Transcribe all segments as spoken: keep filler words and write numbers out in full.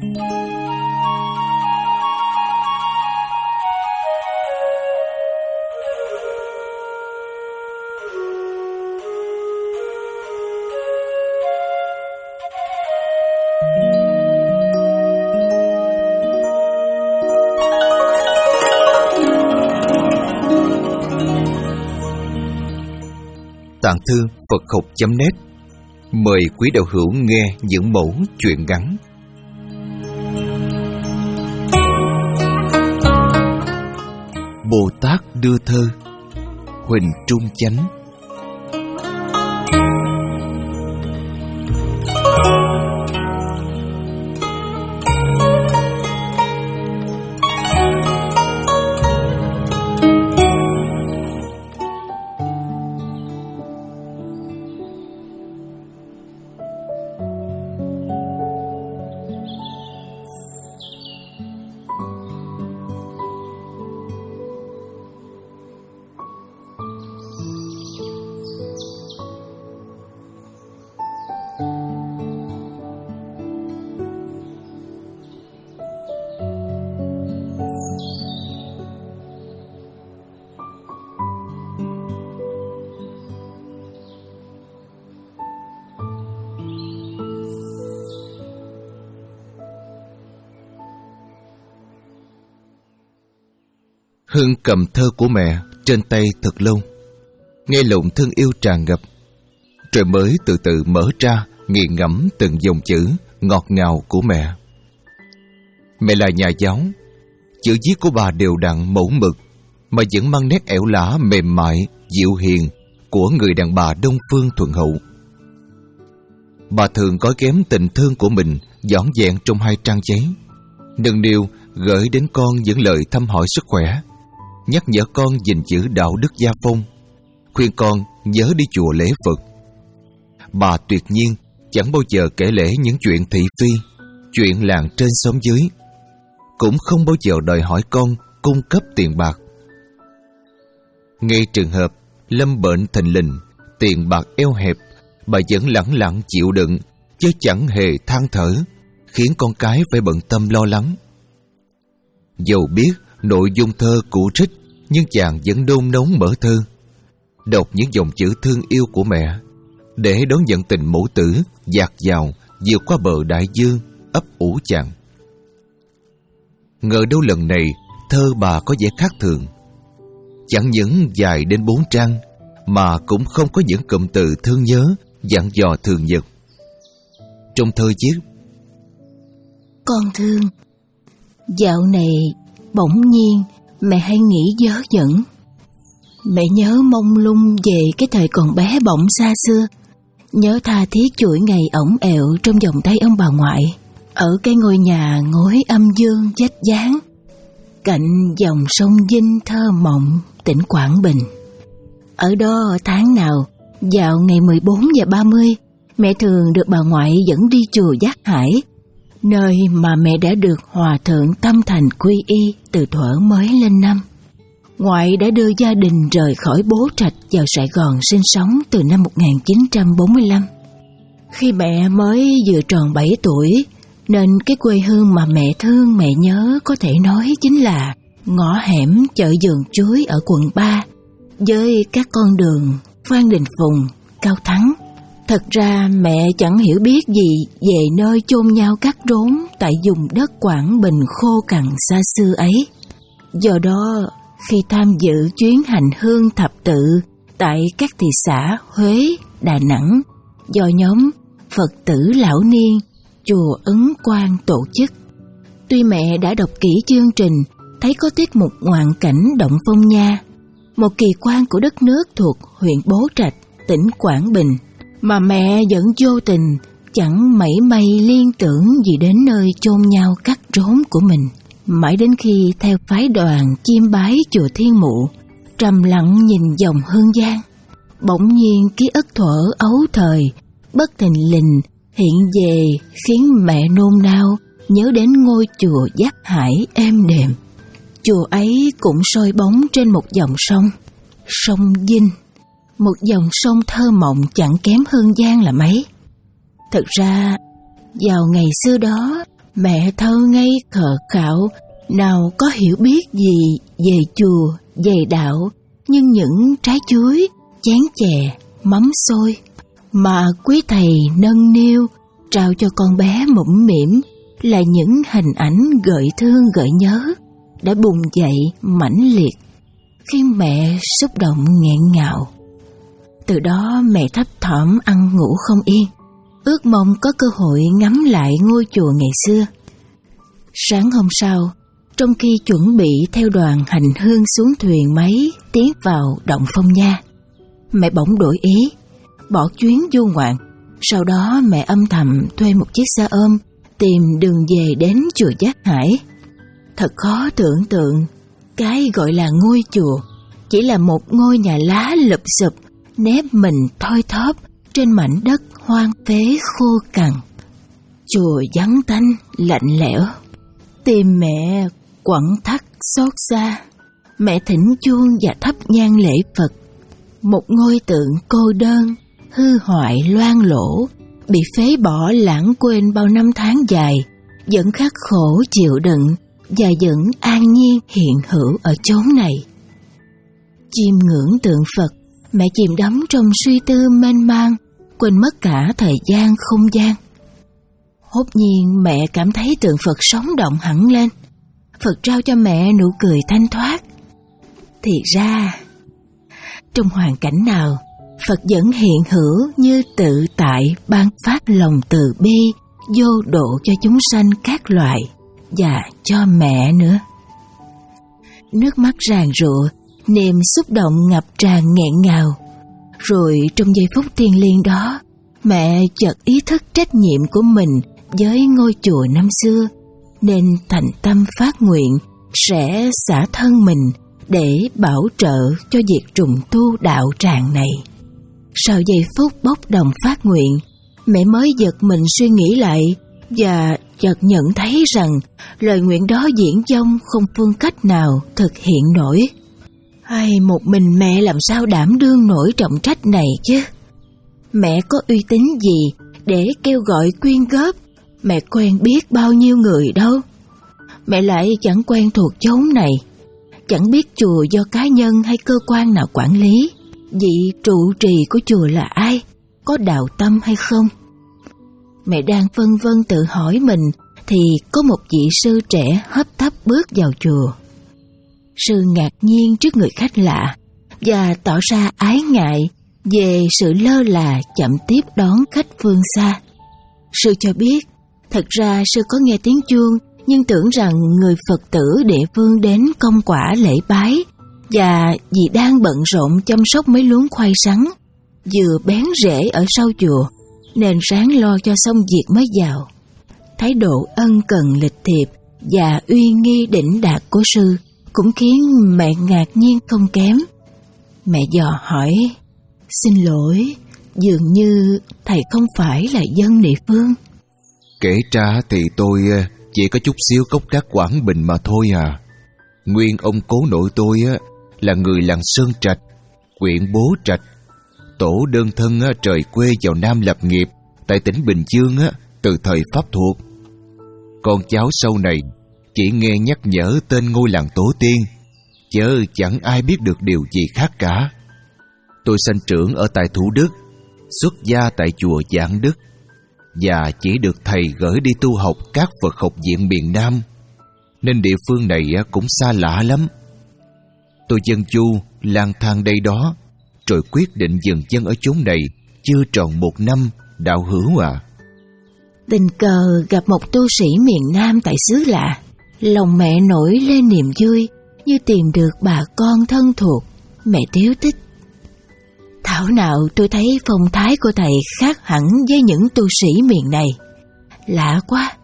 Tạng thư Phật học chấm net mời quý đạo hữu nghe những mẫu chuyện ngắn. Bồ Tát đưa thơ, Huỳnh Trung Chánh. Hương cầm thơ của mẹ trên tay thật lâu, nghe lòng thương yêu tràn ngập, rồi mới từ từ mở ra nghiền ngẫm từng dòng chữ ngọt ngào của mẹ. Mẹ là nhà giáo, chữ viết của bà đều đặn mẫu mực, mà vẫn mang nét ẻo lả mềm mại, dịu hiền của người đàn bà Đông Phương thuần hậu. Bà thường gói ghém tình thương của mình dõn dẹn trong hai trang giấy, nâng niu gửi đến con những lời thăm hỏi sức khỏe, nhắc nhở con gìn giữ đạo đức gia phong, khuyên con nhớ đi chùa lễ Phật. Bà tuyệt nhiên chẳng bao giờ kể lể những chuyện thị phi, chuyện làng trên xóm dưới, cũng không bao giờ đòi hỏi con cung cấp tiền bạc. Ngay trường hợp lâm bệnh thình lình, tiền bạc eo hẹp, bà vẫn lẳng lặng chịu đựng, chứ chẳng hề than thở, khiến con cái phải bận tâm lo lắng. Dầu biết nội dung thơ cũ rích, nhưng chàng vẫn nôn nóng mở thơ, đọc những dòng chữ thương yêu của mẹ, để đón nhận tình mẫu tử dạt dào vượt qua bờ đại dương ấp ủ chàng. Ngờ đâu lần này thơ bà có vẻ khác thường, chẳng những dài đến bốn trang, mà cũng không có những cụm từ thương nhớ dặn dò thường nhật. Trong thơ viết: Con thương, dạo này bỗng nhiên mẹ hay nghĩ dớ dẫn. Mẹ nhớ mông lung về cái thời còn bé bỏng xa xưa, nhớ tha thiết chuỗi ngày ổng ẹo trong vòng tay ông bà ngoại, ở cái ngôi nhà ngói âm dương vách dáng, cạnh dòng sông Vinh thơ mộng tỉnh Quảng Bình. Ở đó tháng nào vào ngày mười bốn và ba mươi, mẹ thường được bà ngoại dẫn đi chùa Giác Hải, nơi mà mẹ đã được Hòa Thượng Tâm Thành quy y từ thuở mới lên năm. Ngoại đã đưa gia đình rời khỏi Bố Trạch vào Sài Gòn sinh sống từ năm một nghìn chín trăm bốn mươi lăm. Khi mẹ mới vừa tròn bảy tuổi, nên cái quê hương mà mẹ thương mẹ nhớ có thể nói chính là ngõ hẻm chợ Vườn Chuối ở quận ba, với các con đường Phan Đình Phùng, Cao Thắng. Thật ra mẹ chẳng hiểu biết gì về nơi chôn nhau cắt rốn tại vùng đất Quảng Bình khô cằn xa xưa ấy. Do đó, khi tham dự chuyến hành hương thập tự tại các thị xã Huế, Đà Nẵng do nhóm Phật tử Lão Niên, chùa Ấn Quang tổ chức, tuy mẹ đã đọc kỹ chương trình, thấy có tiết mục ngoạn cảnh Động Phong Nha, một kỳ quan của đất nước thuộc huyện Bố Trạch, tỉnh Quảng Bình, mà mẹ vẫn vô tình chẳng mảy may liên tưởng gì đến nơi chôn nhau cắt rốn của mình. Mãi đến khi theo phái đoàn chiêm bái chùa Thiên Mụ, trầm lặng nhìn dòng hương giang, bỗng nhiên ký ức thuở ấu thời bất thình lình hiện về, khiến mẹ nôn nao nhớ đến ngôi chùa Giác Hải êm đềm. Chùa ấy cũng soi bóng trên một dòng sông, sông Vinh, một dòng sông thơ mộng chẳng kém Hương Giang là mấy. Thực ra, vào ngày xưa đó, Mẹ thơ ngây khờ khạo, nào có hiểu biết gì về chùa, về đạo, nhưng những trái chuối, chén chè, mắm xôi mà quý thầy nâng niu trao cho con bé mũm mĩm là những hình ảnh gợi thương gợi nhớ đã bùng dậy mãnh liệt khi mẹ xúc động nghẹn ngào. Từ đó mẹ thấp thỏm ăn ngủ không yên, ước mong có cơ hội ngắm lại ngôi chùa ngày xưa. Sáng hôm sau, trong khi chuẩn bị theo đoàn hành hương xuống thuyền máy tiến vào động Phong Nha, mẹ bỗng đổi ý, bỏ chuyến du ngoạn. Sau đó mẹ âm thầm thuê một chiếc xe ôm tìm đường về đến chùa Giác Hải. Thật khó tưởng tượng, cái gọi là ngôi chùa chỉ là một ngôi nhà lá lụp xụp nép mình thoi thóp trên mảnh đất hoang phế khô cằn. Chùa vắng tanh lạnh lẽo, tim mẹ quặn thắt xót xa. Mẹ thỉnh chuông và thắp nhang lễ Phật. Một ngôi tượng cô đơn, hư hoại loang lỗ, bị phế bỏ lãng quên bao năm tháng dài, vẫn khắc khổ chịu đựng và vẫn an nhiên hiện hữu ở chốn này. Chiêm ngưỡng tượng Phật, mẹ chìm đắm trong suy tư mênh mang, quên mất cả thời gian không gian. Hốt nhiên mẹ cảm thấy tượng Phật sống động hẳn lên. Phật trao cho mẹ nụ cười thanh thoát. Thì ra, trong hoàn cảnh nào, Phật vẫn hiện hữu như tự tại ban phát lòng từ bi, vô độ cho chúng sanh các loại và cho mẹ nữa. Nước mắt ràn rụa, niềm xúc động ngập tràn nghẹn ngào. Rồi trong giây phút thiêng liêng đó, mẹ chợt ý thức trách nhiệm của mình với ngôi chùa năm xưa, nên thành tâm phát nguyện sẽ xả thân mình để bảo trợ cho việc trùng tu đạo tràng này. Sau giây phút bốc đồng phát nguyện, mẹ mới giật mình suy nghĩ lại và chợt nhận thấy rằng lời nguyện đó viển vông không phương cách nào thực hiện nổi. Hay một mình mẹ làm sao đảm đương nổi trọng trách này chứ? Mẹ có uy tín gì để kêu gọi quyên góp? Mẹ quen biết bao nhiêu người đâu. Mẹ lại chẳng quen thuộc chốn này, chẳng biết chùa do cá nhân hay cơ quan nào quản lý, vị trụ trì của chùa là ai, có đạo tâm hay không. Mẹ đang vân vân tự hỏi mình thì có một vị sư trẻ hấp tấp bước vào chùa. Sư ngạc nhiên trước người khách lạ và tỏ ra ái ngại về sự lơ là chậm tiếp đón khách phương xa. Sư cho biết, thật ra sư có nghe tiếng chuông nhưng tưởng rằng người Phật tử địa phương đến công quả lễ bái, và vì đang bận rộn chăm sóc mấy luống khoai sắn vừa bén rễ ở sau chùa nên ráng lo cho xong việc mới vào. Thái độ ân cần lịch thiệp và uy nghi đỉnh đạt của sư cũng khiến mẹ ngạc nhiên không kém. Mẹ dò hỏi, xin lỗi, dường như thầy không phải là dân địa phương. Kể ra thì tôi chỉ có chút xíu gốc gác Quảng Bình mà thôi à. Nguyên ông cố nội tôi là người làng Sơn Trạch, huyện Bố Trạch. Tổ đơn thân trời quê vào Nam lập nghiệp tại tỉnh Bình Dương từ thời Pháp thuộc. Con cháu sau này chỉ nghe nhắc nhở tên ngôi làng tổ tiên, chớ chẳng ai biết được điều gì khác cả. Tôi sanh trưởng ở tại Thủ Đức, xuất gia tại chùa Giảng Đức, và chỉ được thầy gửi đi tu học các Phật học viện miền Nam, nên địa phương này cũng xa lạ lắm. Tôi dân du lang thang đây đó, rồi quyết định dừng chân ở chốn này chưa tròn một năm, đạo hữu à. Tình cờ gặp một tu sĩ miền Nam tại xứ lạ, lòng mẹ nổi lên niềm vui như tìm được bà con thân thuộc. Mẹ tiếu tích, thảo nào tôi thấy phong thái của thầy khác hẳn với những tu sĩ miền này. Lạ quá.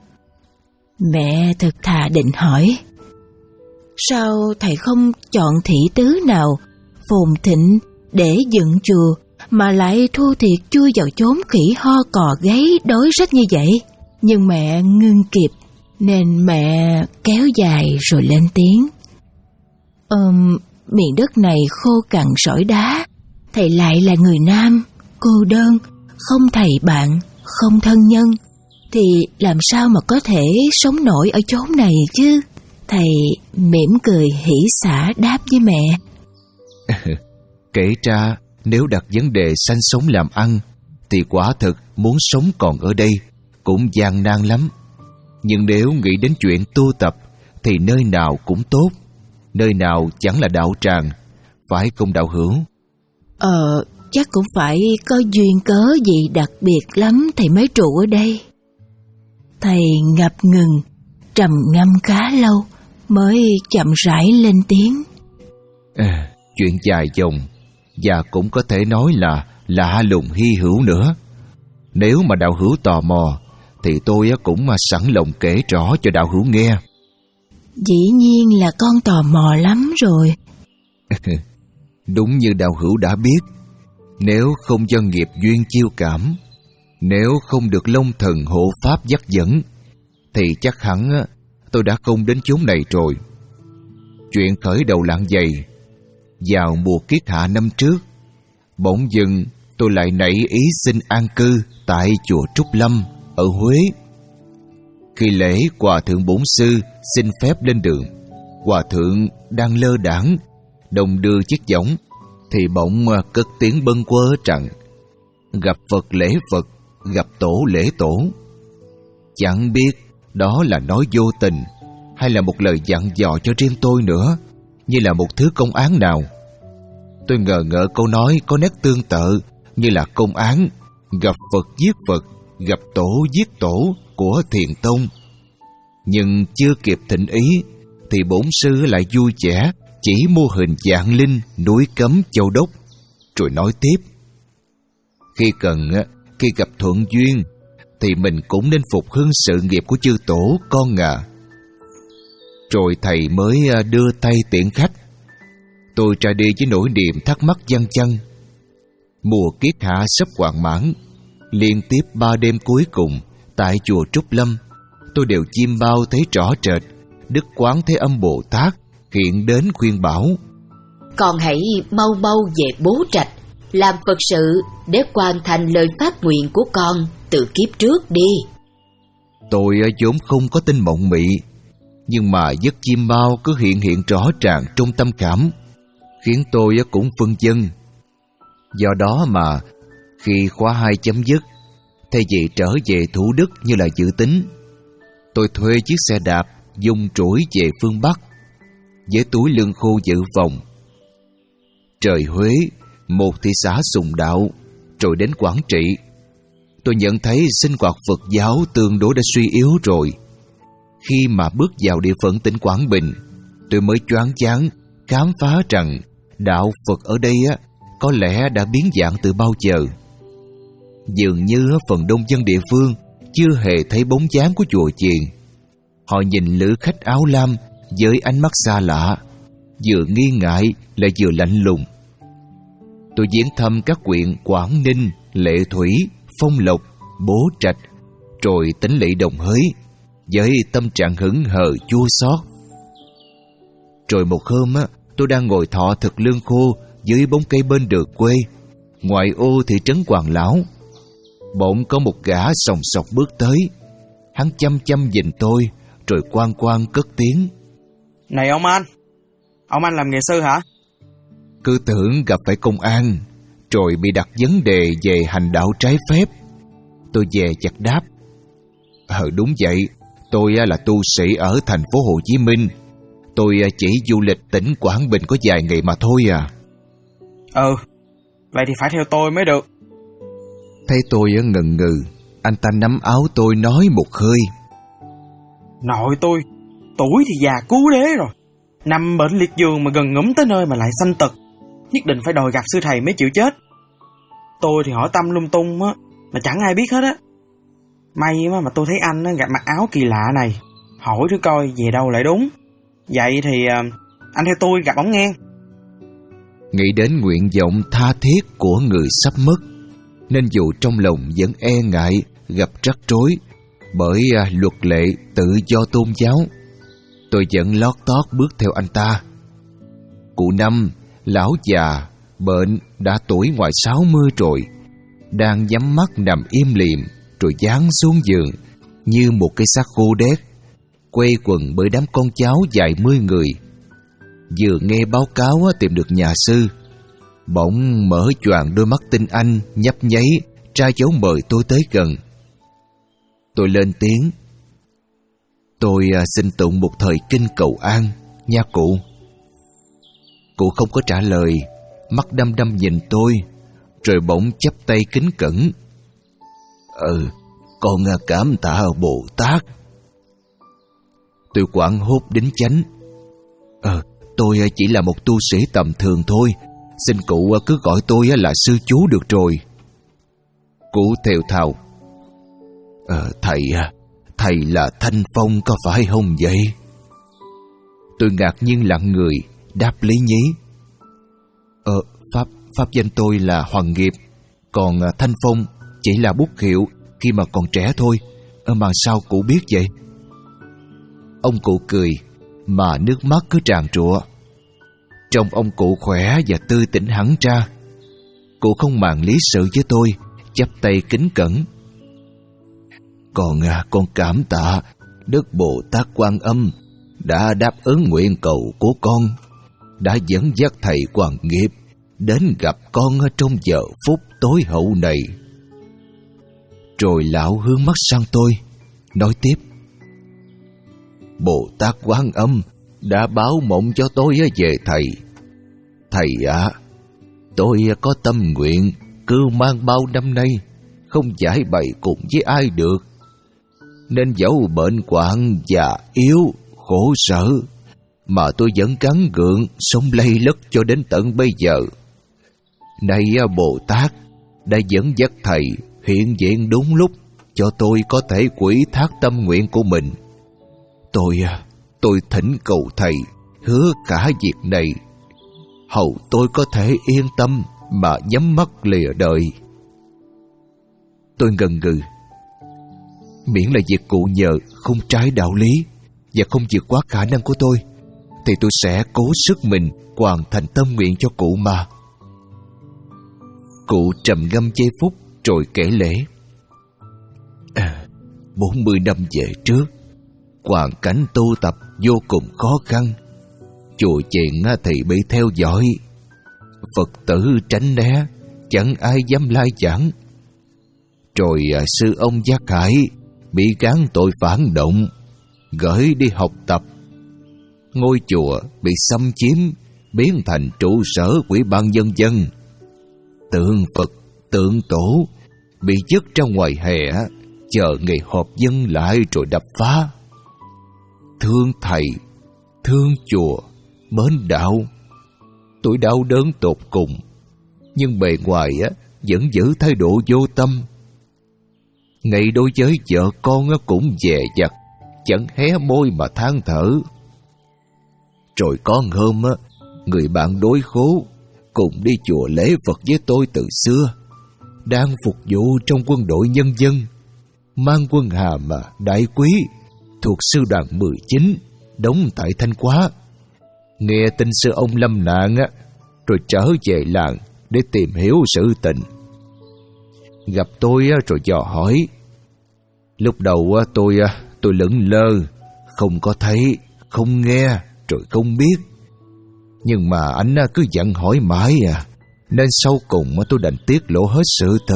Mẹ thật thà định hỏi, sao thầy không chọn thị tứ nào phồn thịnh để dựng chùa mà lại thua thiệt chui vào chốn khỉ ho cò gáy đói rách như vậy? Nhưng mẹ ngưng kịp nên mẹ kéo dài rồi lên tiếng. Ừm, miền đất này khô cằn sỏi đá, thầy lại là người Nam, cô đơn, không thầy bạn, không thân nhân. thì làm sao mà có thể sống nổi ở chốn này chứ? Thầy mỉm cười hỉ xả đáp với mẹ. Kể ra nếu đặt vấn đề sanh sống làm ăn thì quả thực muốn sống còn ở đây cũng gian nan lắm. Nhưng nếu nghĩ đến chuyện tu tập thì nơi nào cũng tốt, nơi nào chẳng là đạo tràng, phải không đạo hữu? Ờ, chắc cũng phải có duyên cớ gì đặc biệt lắm thầy mới trụ ở đây. Thầy ngập ngừng, trầm ngâm khá lâu mới chậm rãi lên tiếng. À, chuyện dài dòng và cũng có thể nói là lạ lùng hy hữu nữa. Nếu mà đạo hữu tò mò thì tôi cũng sẵn lòng kể rõ cho đạo hữu nghe. Dĩ nhiên là con tò mò lắm rồi. Đúng như đạo hữu đã biết, nếu không do nghiệp duyên chiêu cảm, nếu không được Long Thần hộ pháp dắt dẫn, thì chắc hẳn tôi đã không đến chốn này rồi. Chuyện khởi đầu lạng dày. Vào mùa kiết hạ năm trước, bỗng dưng tôi lại nảy ý xin an cư tại chùa Trúc Lâm ở Huế. Khi lễ Hòa Thượng Bổn Sư xin phép lên đường, Hòa Thượng đang lơ đãng đồng đưa chiếc võng thì bỗng cất tiếng bâng quơ rằng: gặp Phật lễ Phật, gặp Tổ lễ Tổ. Chẳng biết đó là nói vô tình hay là một lời dặn dò cho riêng tôi nữa, như là một thứ công án nào. Tôi ngờ ngợ câu nói có nét tương tự như là công án gặp Phật giết Phật, gặp Tổ giết Tổ của Thiền Tông. Nhưng chưa kịp thỉnh ý thì bổn sư lại vui vẻ chỉ mô hình Vạn Linh núi Cấm Châu Đốc, rồi nói tiếp: khi cần, khi gặp thuận duyên thì mình cũng nên phục hưng sự nghiệp của chư tổ con à. Rồi thầy mới đưa tay tiễn khách. Tôi ra đi với nỗi niềm thắc mắc văng văng. Mùa kiết hạ sắp hoàn mãn, liên tiếp ba đêm cuối cùng tại chùa Trúc Lâm, tôi đều chiêm bao thấy rõ rệt Đức Quán Thế Âm Bồ Tát hiện đến khuyên bảo: con hãy mau mau về Bố Trạch, làm Phật sự để hoàn thành lời phát nguyện của con từ kiếp trước đi. Tôi vốn không có tin mộng mị, nhưng mà giấc chiêm bao cứ hiện hiện rõ ràng trong tâm cảm, khiến tôi cũng phân vân. Do đó mà khi khóa hai chấm dứt, thay vì trở về Thủ Đức như là dự tính, tôi thuê chiếc xe đạp dùng trũi về phương Bắc với túi lương khô dự phòng. Trời Huế, một thị xã sùng đạo, rồi đến Quảng Trị. Tôi nhận thấy sinh hoạt Phật giáo tương đối đã suy yếu rồi. Khi mà bước vào địa phận tỉnh Quảng Bình, tôi mới choáng váng khám phá rằng đạo Phật ở đây á có lẽ đã biến dạng từ bao giờ. Dường như phần đông dân địa phương chưa hề thấy bóng dáng của chùa chiền. Họ nhìn lữ khách áo lam với ánh mắt xa lạ, vừa nghi ngại lại vừa lạnh lùng. Tôi viếng thăm các huyện Quảng Ninh, Lệ Thủy, Phong Lộc, Bố Trạch, rồi Tỉnh Lỵ Đồng Hới với tâm trạng hững hờ chua xót. Rồi một hôm á, tôi đang ngồi thọ thực lương khô dưới bóng cây bên đường quê, ngoại ô thị trấn Hoàng Lão. Bỗng có một gã sòng sọc bước tới. Hắn chăm chăm nhìn tôi, rồi quan quan cất tiếng: này ông anh, ông anh làm nghề sư hả? Cứ tưởng gặp phải công an, rồi bị đặt vấn đề về hành đạo trái phép. Tôi dè chặt đáp: Ờ đúng vậy, tôi là tu sĩ ở thành phố Hồ Chí Minh. Tôi chỉ du lịch tỉnh Quảng Bình có vài ngày mà thôi à. Ừ, vậy thì phải theo tôi mới được. Thấy tôi ngần ngừ, anh ta nắm áo tôi nói một hơi: Nội tôi, tuổi thì già cứu đế rồi, nằm bệnh liệt giường mà gần ngủm tới nơi mà lại sanh tật, nhất định phải đòi gặp sư thầy mới chịu chết. Tôi thì hỏi tâm lung tung á, mà chẳng ai biết hết á. May mà, mà tôi thấy anh gặp mặc áo kỳ lạ này, hỏi thử coi về đâu lại đúng. Vậy thì anh theo tôi gặp ổng nghe. Nghĩ đến nguyện vọng tha thiết của người sắp mất, nên dù trong lòng vẫn e ngại gặp rắc rối bởi luật lệ tự do tôn giáo, tôi vẫn lót tót bước theo anh ta. Cụ Năm, lão già, bệnh, đã tuổi ngoài sáu mươi rồi, đang nhắm mắt nằm im lìm, rồi giáng xuống giường, như một cái xác khô đét, quây quần bởi đám con cháu vài mươi người. Vừa nghe báo cáo tìm được nhà sư, bỗng mở choàng đôi mắt tinh anh nhấp nháy, ra dấu mời tôi tới gần. Tôi lên tiếng: "Tôi xin tụng một thời kinh cầu an nha cụ." Cụ không có trả lời, mắt đăm đăm nhìn tôi, rồi bỗng chắp tay kính cẩn: "Ừ, con cảm tạ Bồ Tát." Tôi quảng hốt đính chánh: Ờ, tôi chỉ là một tu sĩ tầm thường thôi, xin cụ cứ gọi tôi là sư chú được rồi." Cụ thều thào: Ờ, thầy, thầy là Thanh Phong có phải không vậy? Tôi ngạc nhiên lặng người, đáp lý nhí: Ờ, pháp, pháp danh tôi là Hoàng Nghiệp, còn Thanh Phong chỉ là bút hiệu khi mà còn trẻ thôi. Ờ, mà sao cụ biết vậy? Ông cụ cười, mà nước mắt cứ tràn trụa. Trông ông cụ khỏe và tươi tỉnh hẳn ra. Cụ không màng lý sự với tôi, chắp tay kính cẩn: Còn con cảm tạ Đức Bồ Tát Quan Âm đã đáp ứng nguyện cầu của con, đã dẫn dắt thầy Hoàng Nghiệp đến gặp con trong giờ phút tối hậu này. Rồi lão hướng mắt sang tôi, nói tiếp: Bồ Tát Quan Âm đã báo mộng cho tôi về thầy. Thầy ạ, à, tôi có tâm nguyện cưu mang bao năm nay, không giải bày cùng với ai được, nên dẫu bệnh hoạn già yếu khổ sở mà tôi vẫn gắng gượng sống lây lất cho đến tận bây giờ. Nay Bồ Tát đã dẫn dắt thầy hiện diện đúng lúc cho tôi có thể quỹ thác tâm nguyện của mình. Tôi tôi thỉnh cầu thầy hứa cả việc này, hầu tôi có thể yên tâm mà nhắm mắt lìa đời. Tôi ngần ngừ: Miễn là việc cụ nhờ không trái đạo lý và không vượt quá khả năng của tôi, thì tôi sẽ cố sức mình hoàn thành tâm nguyện cho cụ mà. Cụ trầm ngâm giây phút rồi kể lễ: à, bốn mươi năm về trước, hoàn cảnh tu tập vô cùng khó khăn. Chùa chiền thì bị theo dõi, Phật tử tránh né, chẳng ai dám lai giảng. Rồi sư ông Giác Khải bị gán tội phản động, gửi đi học tập. Ngôi chùa bị xâm chiếm, biến thành trụ sở Ủy ban nhân dân. Tượng Phật, tượng tổ bị dứt ra ngoài hè, chờ ngày họp dân lại rồi đập phá. Thương thầy, thương chùa, mến đạo, tôi đau đớn tột cùng, nhưng bề ngoài á vẫn giữ thái độ vô tâm. Ngay đối với vợ con cũng dè dặt, chẳng hé môi mà than thở. Rồi có hôm á, người bạn đối khố cùng đi chùa lễ Phật với tôi từ xưa, đang phục vụ trong quân đội nhân dân, mang quân hàm mà đại quý, thuộc sư đoàn mười chín, đóng tại Thanh Hóa. Nghe tin sư ông lâm nạn á, rồi trở về làng để tìm hiểu sự tình. Gặp tôi rồi dò hỏi. Lúc đầu tôi tôi lững lơ, không có thấy, không nghe, rồi không biết. Nhưng mà anh cứ dặn hỏi mãi à, nên sau cùng tôi đành tiết lộ hết sự thật.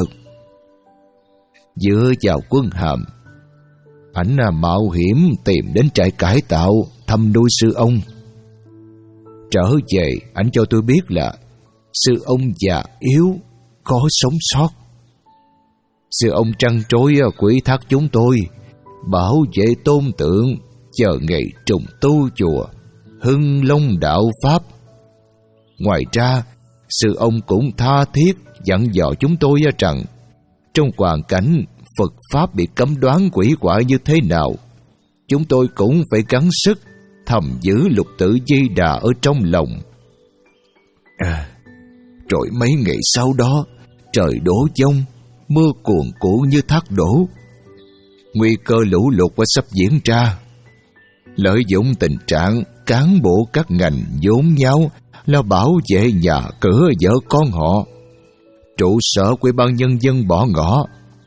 Dựa vào quân hàm, anh mạo hiểm tìm đến trại cải tạo thăm nuôi sư ông. Trở về, anh cho tôi biết là sư ông già yếu, khó sống sót. Sư ông trăn trối quỹ thác chúng tôi bảo vệ tôn tượng, chờ ngày trùng tu chùa, hưng long đạo pháp. Ngoài ra, sư ông cũng tha thiết dặn dò chúng tôi rằng trong hoàn cảnh Phật pháp bị cấm đoán quỷ quả như thế nào, chúng tôi cũng phải gắng sức thầm giữ lục tự Di Đà ở trong lòng. À, rồi mấy ngày sau đó, trời đổ dông, mưa cuồn cuộn như thác đổ. Nguy cơ lũ lụt sắp diễn ra. Lợi dụng tình trạng cán bộ các ngành vốn nhau là bảo vệ nhà cửa vợ con họ, trụ sở Ủy ban nhân dân bỏ ngỏ.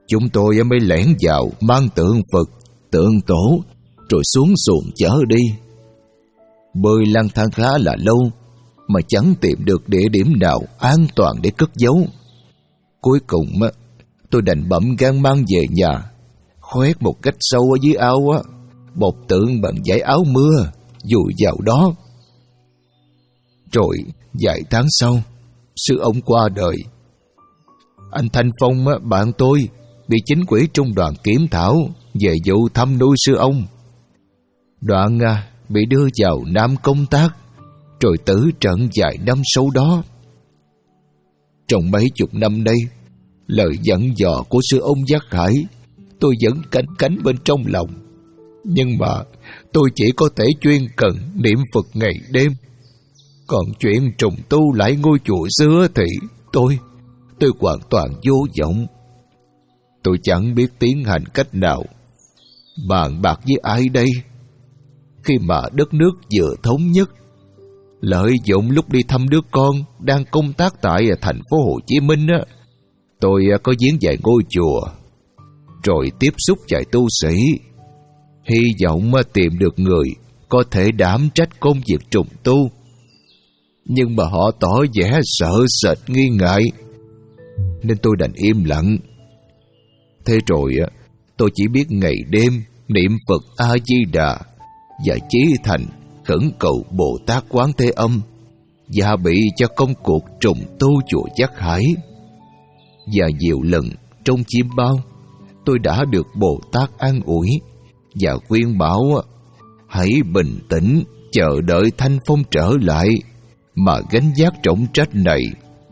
chúng tôi mới lẻn vào mang tượng Phật, tượng tổ, rồi xuống xuồng chở đi. Bơi lang thang khá là lâu mà chẳng tìm được địa điểm nào an toàn để cất giấu. Cuối cùng tôi đành bậm gan mang về nhà, khoét một cách sâu ở dưới ao á, bọc tượng bằng dải áo mưa, vùi vào đó. Rồi vài tháng sau, sư ông qua đời. Anh Thanh Phong, bạn tôi, bị chính quỹ trung đoàn kiểm thảo về vụ thăm nuôi sư ông. Đoạn bị đưa vào Nam công tác, rồi tử trận vài năm sau đó. Trong mấy chục năm nay, lời dặn dò của sư ông Giác Hải tôi vẫn canh cánh bên trong lòng. Nhưng mà tôi chỉ có thể chuyên cần niệm Phật ngày đêm. Còn chuyện trùng tu lại ngôi chùa xưa thì tôi, tôi hoàn toàn vô vọng. Tôi chẳng biết tiến hành cách nào. Bàn bạc với ai đây? Khi mà đất nước vừa thống nhất, lợi dụng lúc đi thăm đứa con đang công tác tại thành phố Hồ Chí Minh á, tôi có viếng vài ngôi chùa, rồi tiếp xúc vài tu sĩ, hy vọng tìm được người có thể đảm trách công việc trùng tu. Nhưng mà họ tỏ vẻ sợ sệt nghi ngại, nên tôi đành im lặng. Thế rồi tôi chỉ biết ngày đêm niệm Phật A-di-đà và chí thành khẩn cầu Bồ Tát Quán Thế Âm và bị cho công cuộc trùng tu chùa Giác Hải. Và nhiều lần trong chiêm bao, tôi đã được Bồ Tát an ủi và khuyên bảo hãy bình tĩnh chờ đợi Thanh Phong trở lại mà gánh vác trọng trách này.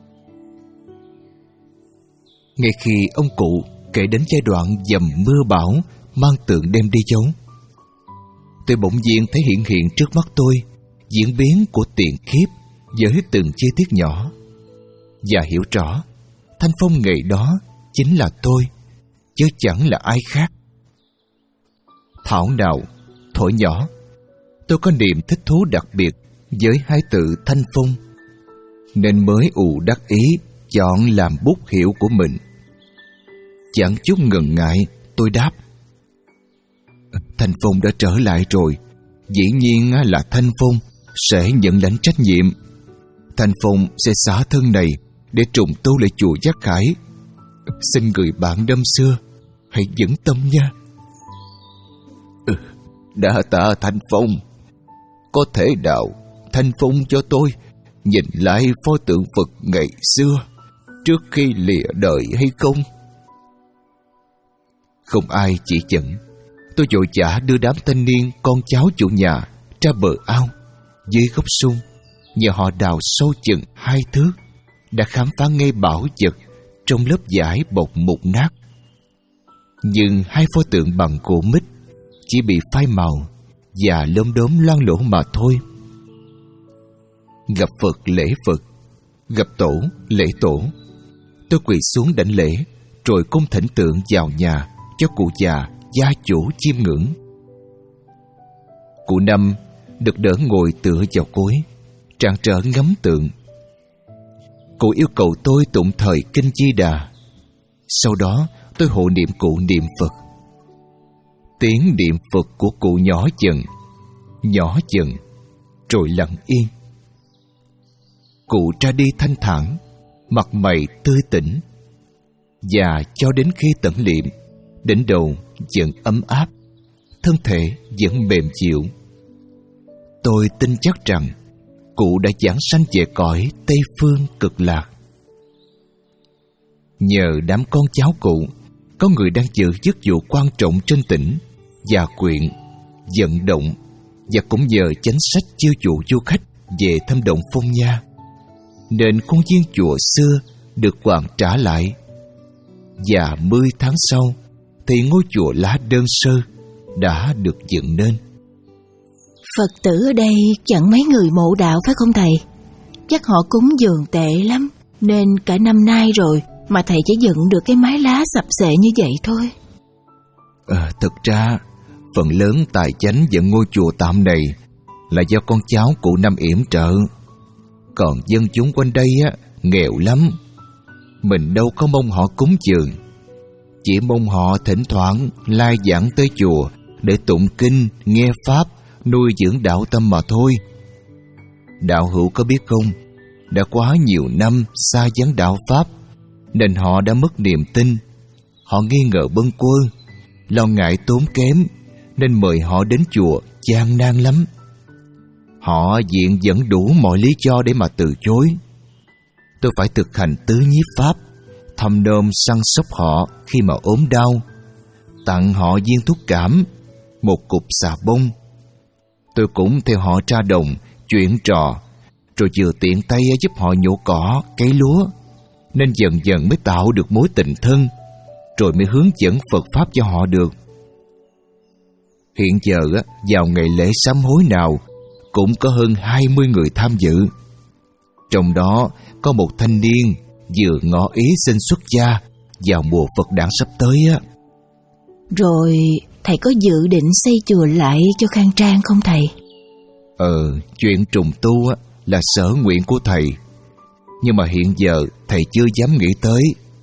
Ngay khi ông cụ kể đến giai đoạn dầm mưa bão mang tượng đem đi giấu, tôi bỗng nhiên thấy hiện hiện trước mắt tôi diễn biến của tiền kiếp với từng chi tiết nhỏ, và hiểu rõ Thanh Phong ngày đó chính là tôi, chứ chẳng là ai khác. Thảo nào thuở nhỏ tôi có niềm thích thú đặc biệt với hai từ Thanh Phong, nên mới ù đắc ý chọn làm bút hiệu của mình. Chẳng chút ngần ngại, tôi đáp: Thanh Phong đã trở lại rồi, dĩ nhiên là Thanh Phong sẽ nhận lãnh trách nhiệm. Thanh Phong sẽ xả thân này để trùng tu lại chùa Giác Hải. Xin người bạn năm xưa hãy vững tâm nha. Ừ, đã tạ Thanh Phong. Có thể nào Thanh Phong cho tôi nhìn lại pho tượng Phật ngày xưa trước khi lìa đời hay không? Không ai chỉ dẫn, tôi vội vã đưa đám thanh niên con cháu chủ nhà ra bờ ao dưới gốc sung, nhờ họ đào sâu chừng hai thước đã khám phá ngay bảo vật trong lớp vải bọc mục nát. Nhưng hai pho tượng bằng gỗ mít chỉ bị phai màu và lốm đốm loang lổ mà thôi. Gặp Phật lễ Phật, gặp tổ lễ tổ. Tôi quỳ xuống đảnh lễ, rồi cung thỉnh tượng vào nhà cho cụ già gia chủ chiêm ngưỡng. Cụ Năm được đỡ ngồi tựa vào cối, trăn trở ngắm tượng. Cụ yêu cầu tôi tụng thời kinh Di Đà. Sau đó tôi hộ niệm cụ niệm Phật. Tiếng niệm Phật của cụ nhỏ dần, nhỏ dần, rồi lặng yên. Cụ ra đi thanh thản, mặt mày tươi tỉnh. Và cho đến khi tận liệm, đỉnh đầu vẫn ấm áp, thân thể vẫn mềm dịu. Tôi tin chắc rằng cụ đã giảng sanh về cõi Tây Phương Cực Lạc. Nhờ đám con cháu cụ, có người đang giữ chức vụ quan trọng trên tỉnh, và quyện, vận động, và cũng nhờ chính sách chiêu dụ du khách về thăm động Phong Nha, nên khuôn viên chùa xưa được hoàn trả lại. Và mười tháng sau thì ngôi chùa lá đơn sơ đã được dựng nên. Phật tử ở đây chẳng mấy người mộ đạo phải không thầy? Chắc họ cúng dường tệ lắm, nên cả năm nay rồi mà thầy chỉ dựng được cái mái lá sập xệ như vậy thôi. À, thực ra phần lớn tài chánh dựng ngôi chùa tạm này là do con cháu cụ Năm yểm trợ. Còn dân chúng quanh đây á nghèo lắm, mình đâu có mong họ cúng dường. chỉ mong họ thỉnh thoảng lai vãng tới chùa để tụng kinh, nghe pháp, nuôi dưỡng đạo tâm mà thôi. Đạo hữu có biết không, đã quá nhiều năm xa vắng đạo pháp nên họ đã mất niềm tin. Họ nghi ngờ bâng quơ, lo ngại tốn kém nên mời họ đến chùa gian nan lắm. Họ diện dẫn đủ mọi lý do để mà từ chối. Tôi phải thực hành tứ nhiếp pháp, thầm nôm săn sóc họ khi mà ốm đau, tặng họ viên thuốc cảm, một cục xà bông. Tôi cũng theo họ tra đồng, chuyện trò, rồi vừa tiện tay giúp họ nhổ cỏ, cấy lúa, nên dần dần mới tạo được mối tình thân, rồi mới hướng dẫn Phật Pháp cho họ được. Hiện giờ vào ngày lễ sám hối nào cũng có hơn hai mươi người tham dự. Trong đó có một thanh niên vừa ngỏ ý xin xuất gia vào mùa Phật đản sắp tới á. Rồi thầy có dự định xây chùa lại cho khang trang không thầy? Ờ, chuyện trùng tu á là sở nguyện của thầy, nhưng mà hiện giờ thầy chưa dám nghĩ tới.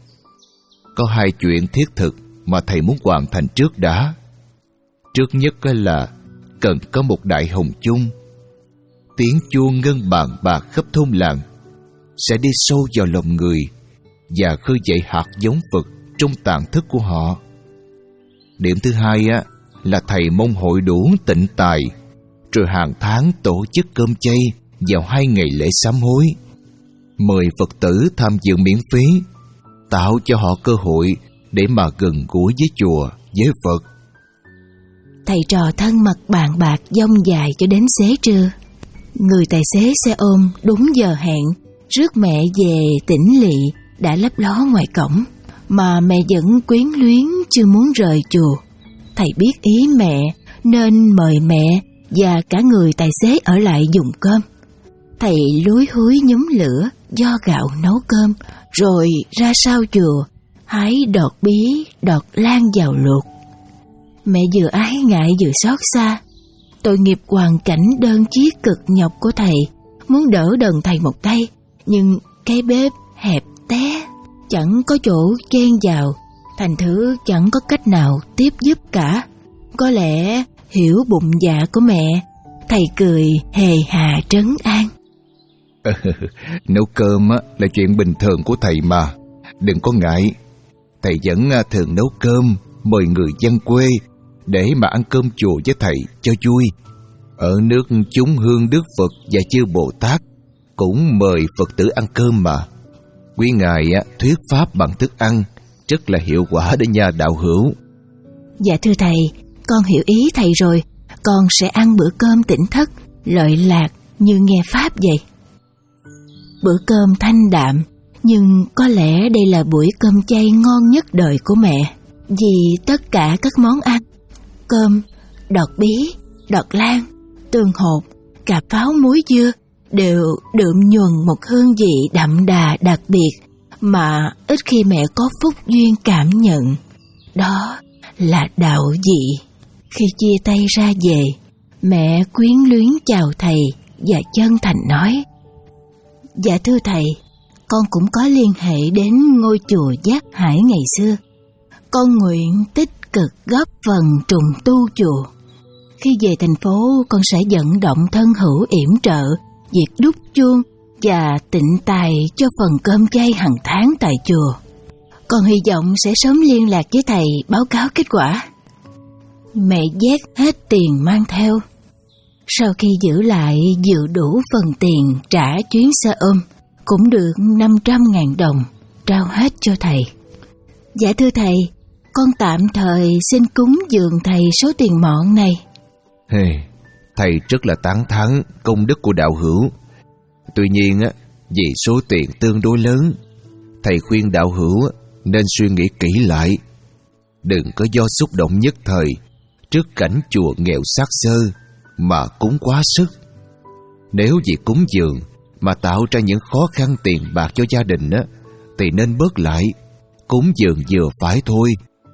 Có hai chuyện thiết thực mà thầy muốn hoàn thành trước đã. Trước nhất là cần có một đại hồng chung. Tiếng chuông ngân bàn bạc khắp thôn làng sẽ đi sâu vào lòng người và khơi dậy hạt giống Phật trong tạng thức của họ. Điểm thứ hai á là thầy mong hội đủ tịnh tài, rồi hàng tháng tổ chức cơm chay vào hai ngày lễ sám hối, mời Phật tử tham dự miễn phí, tạo cho họ cơ hội để mà gần gũi với chùa, với Phật. Thầy trò thân mật bàn bạc dông dài cho đến xế trưa. Người tài xế xe ôm đúng giờ hẹn rước mẹ về tỉnh lỵ đã lấp ló ngoài cổng, mà mẹ vẫn quyến luyến chưa muốn rời chùa. Thầy biết ý mẹ nên mời mẹ và cả người tài xế ở lại dùng cơm. Thầy lúi húi nhúm lửa, do gạo nấu cơm, rồi ra sau chùa hái đọt bí, đọt lan vào luộc. Mẹ vừa ái ngại vừa xót xa. Tội nghiệp hoàn cảnh đơn chiếc cực nhọc của thầy, muốn đỡ đần thầy một tay, nhưng cái bếp hẹp té, chẳng có chỗ chen vào, thành thử chẳng có cách nào tiếp giúp cả. Có lẽ hiểu bụng dạ của mẹ, thầy cười hề hà trấn an. Nấu cơm là chuyện bình thường của thầy mà, đừng có ngại. Thầy vẫn thường nấu cơm mời người dân quê để mà ăn cơm chùa với thầy cho vui. Ở nước chúng hương Đức Phật và chư Bồ Tát cũng mời Phật tử ăn cơm mà. Quý ngài thuyết pháp bằng thức ăn rất là hiệu quả để nha đạo hữu. Dạ thưa thầy, con hiểu ý thầy rồi. Con sẽ ăn bữa cơm tỉnh thất, lợi lạc như nghe pháp vậy. Bữa cơm thanh đạm, nhưng có lẽ đây là buổi cơm chay ngon nhất đời của mẹ. Vì tất cả các món ăn, cơm, đọt bí, đọt lan, tương hột, cà pháo muối dưa đều đượm nhuần một hương vị đậm đà đặc biệt mà ít khi mẹ có phúc duyên cảm nhận. Đó là đạo vị. Khi chia tay ra về, mẹ quyến luyến chào thầy và chân thành nói: Dạ thưa thầy, con cũng có liên hệ đến ngôi chùa Giác Hải ngày xưa. Con nguyện tích cực góp phần trùng tu chùa. Khi về thành phố, con sẽ vận động thân hữu yểm trợ việc đúc chuông và tịnh tài cho phần cơm chay hàng tháng tại chùa. Con hy vọng sẽ sớm liên lạc với thầy báo cáo kết quả. Mẹ vét hết tiền mang theo. Sau khi giữ lại dự đủ phần tiền trả chuyến xe ôm, cũng được năm trăm ngàn đồng, trao hết cho thầy. Dạ thưa thầy, con tạm thời xin cúng dường thầy số tiền mọn này. Hey, thầy rất là tán thán công đức của đạo hữu. Tuy nhiên, vì số tiền tương đối lớn, thầy khuyên đạo hữu nên suy nghĩ kỹ lại. Đừng có do xúc động nhất thời trước cảnh chùa nghèo xác xơ mà cúng quá sức. Nếu vì cúng dường mà tạo ra những khó khăn tiền bạc cho gia đình á, thì nên bớt lại, cúng dường vừa phải thôi.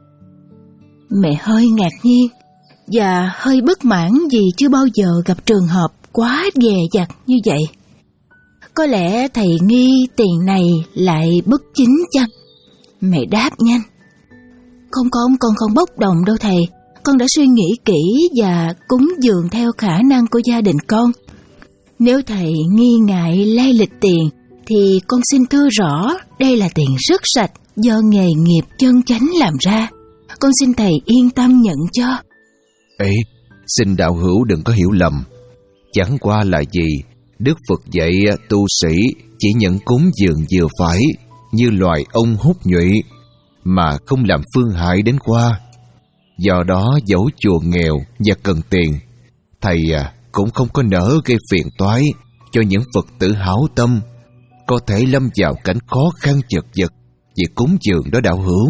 Mẹ hơi ngạc nhiên và hơi bất mãn vì chưa bao giờ gặp trường hợp quá dè dặt như vậy. Có lẽ thầy nghi tiền này lại bất chính chăng? Mẹ đáp nhanh: Không không, con không bốc đồng đâu thầy. Con đã suy nghĩ kỹ và cúng dường theo khả năng của gia đình con. Nếu thầy nghi ngại lai lịch tiền thì con xin thưa rõ đây là tiền rất sạch do nghề nghiệp chân chánh làm ra. Con xin thầy yên tâm nhận cho. Ê, xin đạo hữu đừng có hiểu lầm. Chẳng qua là gì, Đức Phật dạy tu sĩ chỉ nhận cúng dường vừa phải, như loài ông hút nhụy, mà không làm phương hại đến qua. Do đó dẫu chùa nghèo và cần tiền, thầy à, cũng không có nỡ gây phiền toái cho những Phật tử hảo tâm có thể lâm vào cảnh khó khăn chật vật vì cúng dường đó đạo hữu.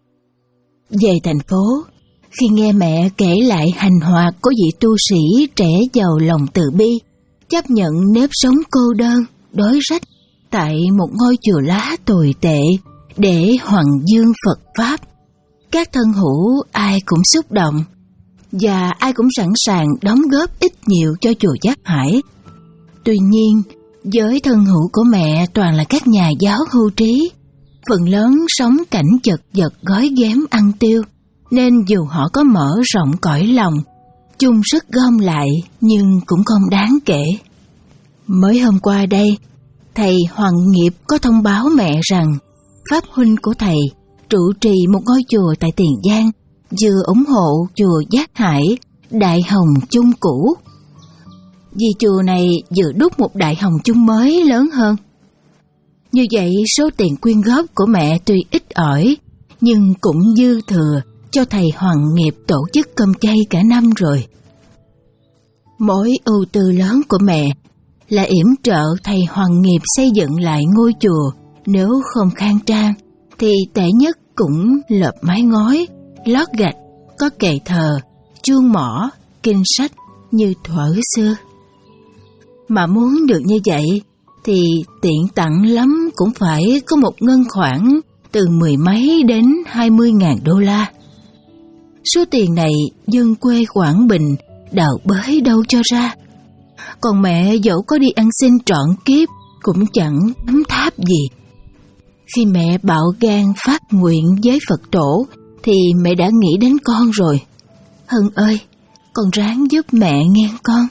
Về thành phố, khi nghe mẹ kể lại hành hoạt của vị tu sĩ trẻ giàu lòng từ bi, chấp nhận nếp sống cô đơn, đói rách tại một ngôi chùa lá tồi tệ để hoằng dương Phật Pháp, các thân hữu ai cũng xúc động và ai cũng sẵn sàng đóng góp ít nhiều cho chùa Giác Hải. Tuy nhiên, giới thân hữu của mẹ toàn là các nhà giáo hưu trí, phần lớn sống cảnh chật vật gói ghém ăn tiêu, nên dù họ có mở rộng cõi lòng, chung sức gom lại nhưng cũng không đáng kể. Mới hôm qua đây, thầy Hoàng Nghiệp có thông báo mẹ rằng pháp huynh của thầy trụ trì một ngôi chùa tại Tiền Giang vừa ủng hộ chùa Giác Hải Đại Hồng Chung cũ. Vì chùa này vừa đúc một Đại Hồng Chung mới lớn hơn. Như vậy số tiền quyên góp của mẹ tuy ít ỏi nhưng cũng dư thừa cho thầy Hoàng Nghiệp tổ chức cơm chay cả năm rồi. Mỗi ưu tư lớn của mẹ là yểm trợ thầy Hoàng Nghiệp xây dựng lại ngôi chùa. Nếu không khang trang thì tệ nhất cũng lợp mái ngói, lót gạch, có kệ thờ, chuông mỏ, kinh sách như thuở xưa. Mà muốn được như vậy thì tiện tặng lắm cũng phải có một ngân khoản từ mười mấy đến hai mươi ngàn đô la. Số tiền này dân quê Quảng Bình đào bới đâu cho ra. Còn mẹ dẫu có đi ăn xin trọn kiếp cũng chẳng thấm tháp gì. Khi mẹ bạo gan phát nguyện với Phật tổ thì mẹ đã nghĩ đến con rồi. Hân ơi, con ráng giúp mẹ nghe con.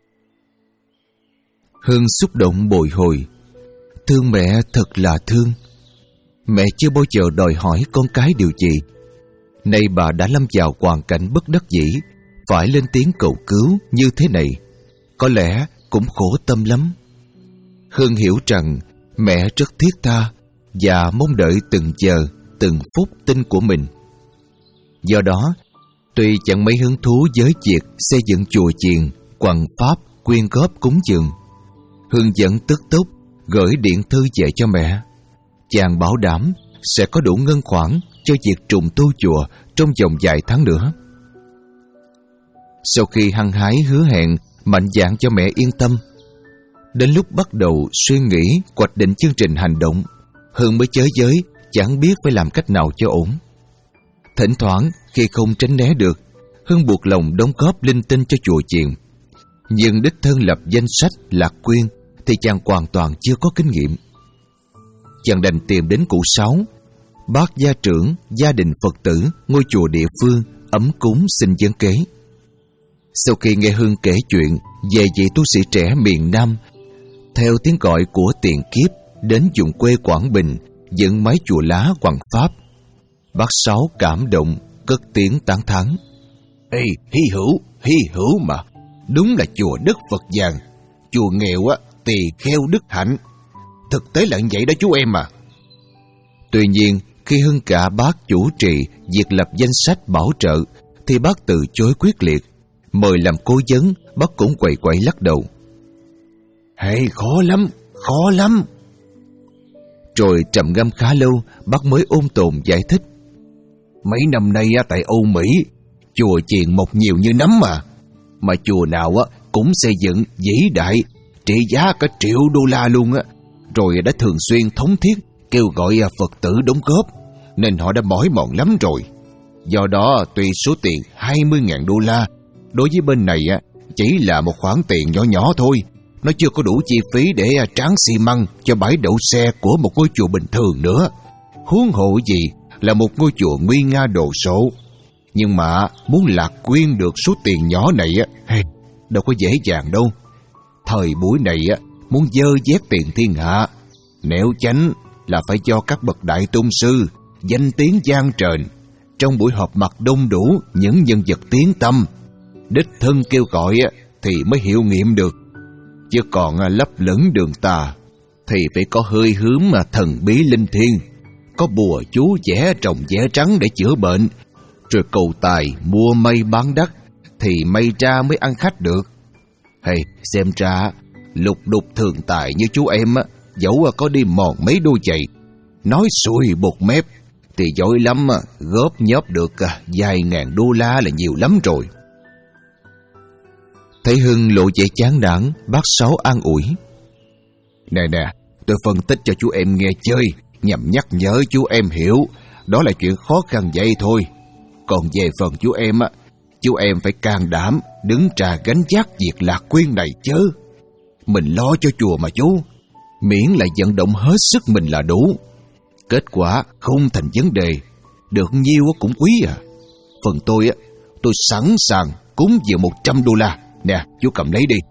Hân xúc động bồi hồi. Thương mẹ thật là thương. Mẹ chưa bao giờ đòi hỏi con cái điều gì. Nay bà đã lâm vào hoàn cảnh bất đắc dĩ, phải lên tiếng cầu cứu như thế này, có lẽ cũng khổ tâm lắm. Hân hiểu rằng mẹ rất thiết tha và mong đợi từng giờ, từng phút tin của mình. Do đó, tuy chẳng mấy hứng thú với việc xây dựng chùa chiền, quần pháp, quyên góp cúng dường, Hân vẫn tức tốc gửi điện thư về cho mẹ. Chàng bảo đảm sẽ có đủ ngân khoản cho việc trùng tu chùa trong vòng vài tháng nữa. Sau khi hăng hái hứa hẹn mạnh dạn cho mẹ yên tâm, đến lúc bắt đầu suy nghĩ hoạch định chương trình hành động, Hân mới chới giới chẳng biết phải làm cách nào cho ổn. Thỉnh thoảng khi không tránh né được, Hân buộc lòng đóng góp linh tinh cho chùa chiền, nhưng đích thân lập danh sách lạc quyên thì chàng hoàn toàn chưa có kinh nghiệm. Chàng đành tìm đến cụ Sáu, bác gia trưởng gia đình Phật tử ngôi chùa địa phương ấm cúng xin giếng kế. Sau khi nghe Hân kể chuyện về vị tu sĩ trẻ miền Nam theo tiếng gọi của tiền kiếp đến vùng quê Quảng Bình dựng mái chùa lá hoằng pháp, bác Sáu cảm động cất tiếng tán thán: "Ê, hy hữu, hy hữu mà, đúng là chùa đất Phật vàng. Chùa nghèo á, tỳ kheo đức hạnh. Thực tế là như vậy đó chú em à." Tuy nhiên, khi Hân cả bác chủ trì việc lập danh sách bảo trợ thì bác từ chối quyết liệt. Mời làm cố vấn, bác cũng quậy quậy lắc đầu: "Hey, khó lắm, khó lắm." Rồi trầm ngâm khá lâu, bác mới ôn tồn giải thích: "Mấy năm nay tại Âu Mỹ, chùa chiền mọc nhiều như nấm mà. Mà chùa nào cũng xây dựng vĩ đại, trị giá cả triệu đô la luôn á. Rồi đã thường xuyên thống thiết kêu gọi Phật tử đóng góp, nên họ đã mỏi mòn lắm rồi. Do đó, tuy số tiền hai mươi ngàn đô la đối với bên này chỉ là một khoản tiền nhỏ nhỏ thôi, nó chưa có đủ chi phí để tráng xi măng cho bãi đậu xe của một ngôi chùa bình thường nữa. Huống hộ gì là một ngôi chùa nguy nga đồ sộ. Nhưng mà muốn Lạc Quyên được số tiền nhỏ này á, hey, đâu có dễ dàng đâu. Thời buổi này á, muốn dơ vét tiền thiên hạ, nẻo chánh là phải do các bậc đại tôn sư, danh tiếng vang trền. Trong buổi họp mặt đông đủ những nhân vật tiếng tăm, đích thân kêu gọi á, thì mới hiệu nghiệm được. Chứ còn lấp lửng đường tà thì phải có hơi hướng mà thần bí linh thiêng, có bùa chú vẽ trồng vẽ trắng để chữa bệnh, rồi cầu tài mua mây bán đất thì may ra mới ăn khách được. Hay xem ra lục đục thường tài như chú em á, dẫu có đi mòn mấy đôi giày, nói xuôi bột mép thì giỏi lắm góp nhóp được vài ngàn đô la là nhiều lắm rồi. Thấy Hưng lộ vẻ chán nản, bác Sáu an ủi: Nè nè, tôi phân tích cho chú em nghe chơi, nhằm nhắc nhở chú em hiểu, đó là chuyện khó khăn vậy thôi. Còn về phần chú em á, chú em phải can đảm đứng ra gánh vác việc Lạc Quyên này chứ. Mình lo cho chùa mà chú, miễn là vận động hết sức mình là đủ. Kết quả không thành vấn đề, được nhiêu cũng quý à. Phần tôi á, tôi sẵn sàng cúng về một trăm đô la. Nè, chú cầm lấy đi.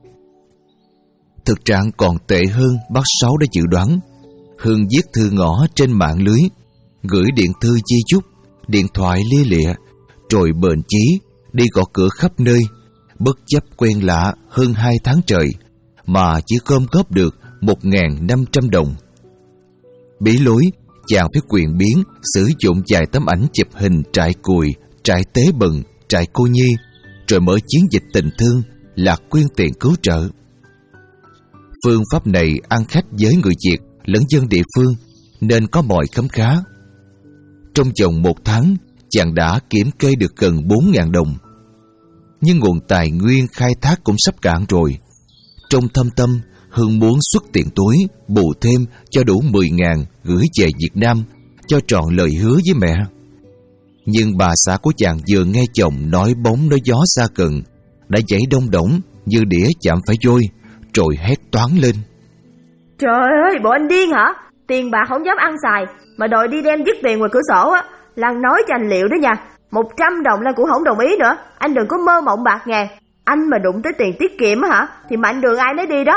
Thực trạng còn tệ hơn bác Sáu đã dự đoán. Hưng viết thư ngõ trên mạng lưới, gửi điện thư di chúc, điện thoại lia lịa, rồi bền chí đi gõ cửa khắp nơi, bất chấp quen lạ hơn hai tháng trời mà chỉ gom góp được một nghìn năm trăm đồng. Bí lối, chàng phải quyền biến sử dụng vài tấm ảnh chụp hình trại cùi, trại tế bừng, trại cô nhi, rồi mở chiến dịch tình thương Lạc Quyên tiền cứu trợ. Phương pháp này ăn khách với người Việt lẫn dân địa phương nên có mọi khấm khá. Trong vòng một tháng, chàng đã kiểm kê được gần bốn nghìn đồng. Nhưng nguồn tài nguyên khai thác cũng sắp cạn rồi. Trong thâm tâm, Hưng muốn xuất tiền túi bù thêm cho đủ mười nghìn gửi về Việt Nam cho trọn lời hứa với mẹ. Nhưng bà xã của chàng vừa nghe chồng nói bóng nói gió xa gần, đã dậy đông đổng như đĩa chạm phải vôi, rồi hét toáng lên: Trời ơi, bộ anh điên hả? Tiền bạc không dám ăn xài mà đòi đi đem dứt tiền ngoài cửa sổ á. Lan nói cho anh liệu đó nha, một trăm đồng Lan cũng không đồng ý nữa. Anh đừng có mơ mộng bạc ngàn. Anh mà đụng tới tiền tiết kiệm á hả, thì mạnh đường ai nấy đi đó.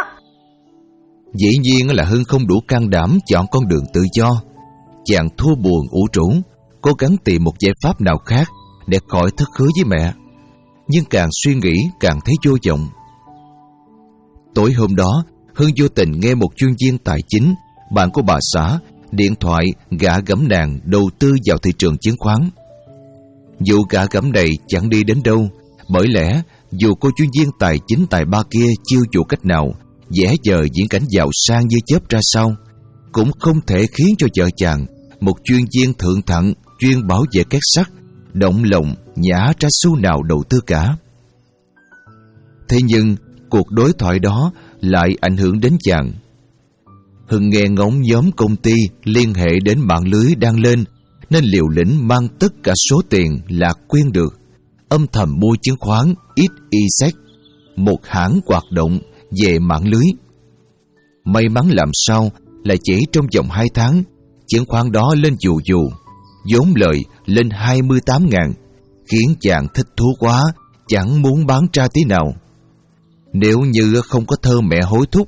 Dĩ nhiên là Hưng không đủ can đảm chọn con đường tự do. Chàng thua buồn ủ rũ, cố gắng tìm một giải pháp nào khác để khỏi thất hứa với mẹ. Nhưng càng suy nghĩ càng thấy vô vọng. Tối hôm đó, Hưng vô tình nghe một chuyên viên tài chính, bạn của bà xã, điện thoại gạ gẫm nàng đầu tư vào thị trường chứng khoán. Vụ gạ gẫm này chẳng đi đến đâu, bởi lẽ dù cô chuyên viên tài chính tài ba kia chiêu dụ cách nào, vẽ vời diễn cảnh giàu sang như chớp ra sao, cũng không thể khiến cho vợ chàng, một chuyên viên thượng thặng chuyên bảo vệ két sắt, động lòng nhả ra xu nào đầu tư cả. Thế nhưng cuộc đối thoại đó lại ảnh hưởng đến chàng. Hưng nghe ngóng nhóm công ty liên hệ đến mạng lưới đang lên, nên liều lĩnh mang tất cả số tiền Lạc Quyên được, âm thầm mua chứng khoán ích i zét, một hãng hoạt động về mạng lưới. May mắn làm sao là chỉ trong vòng hai tháng, chứng khoán đó lên dù dù, vốn lời lên hai mươi tám ngàn, khiến chàng thích thú quá, chẳng muốn bán ra tí nào. Nếu như không có thơ mẹ hối thúc.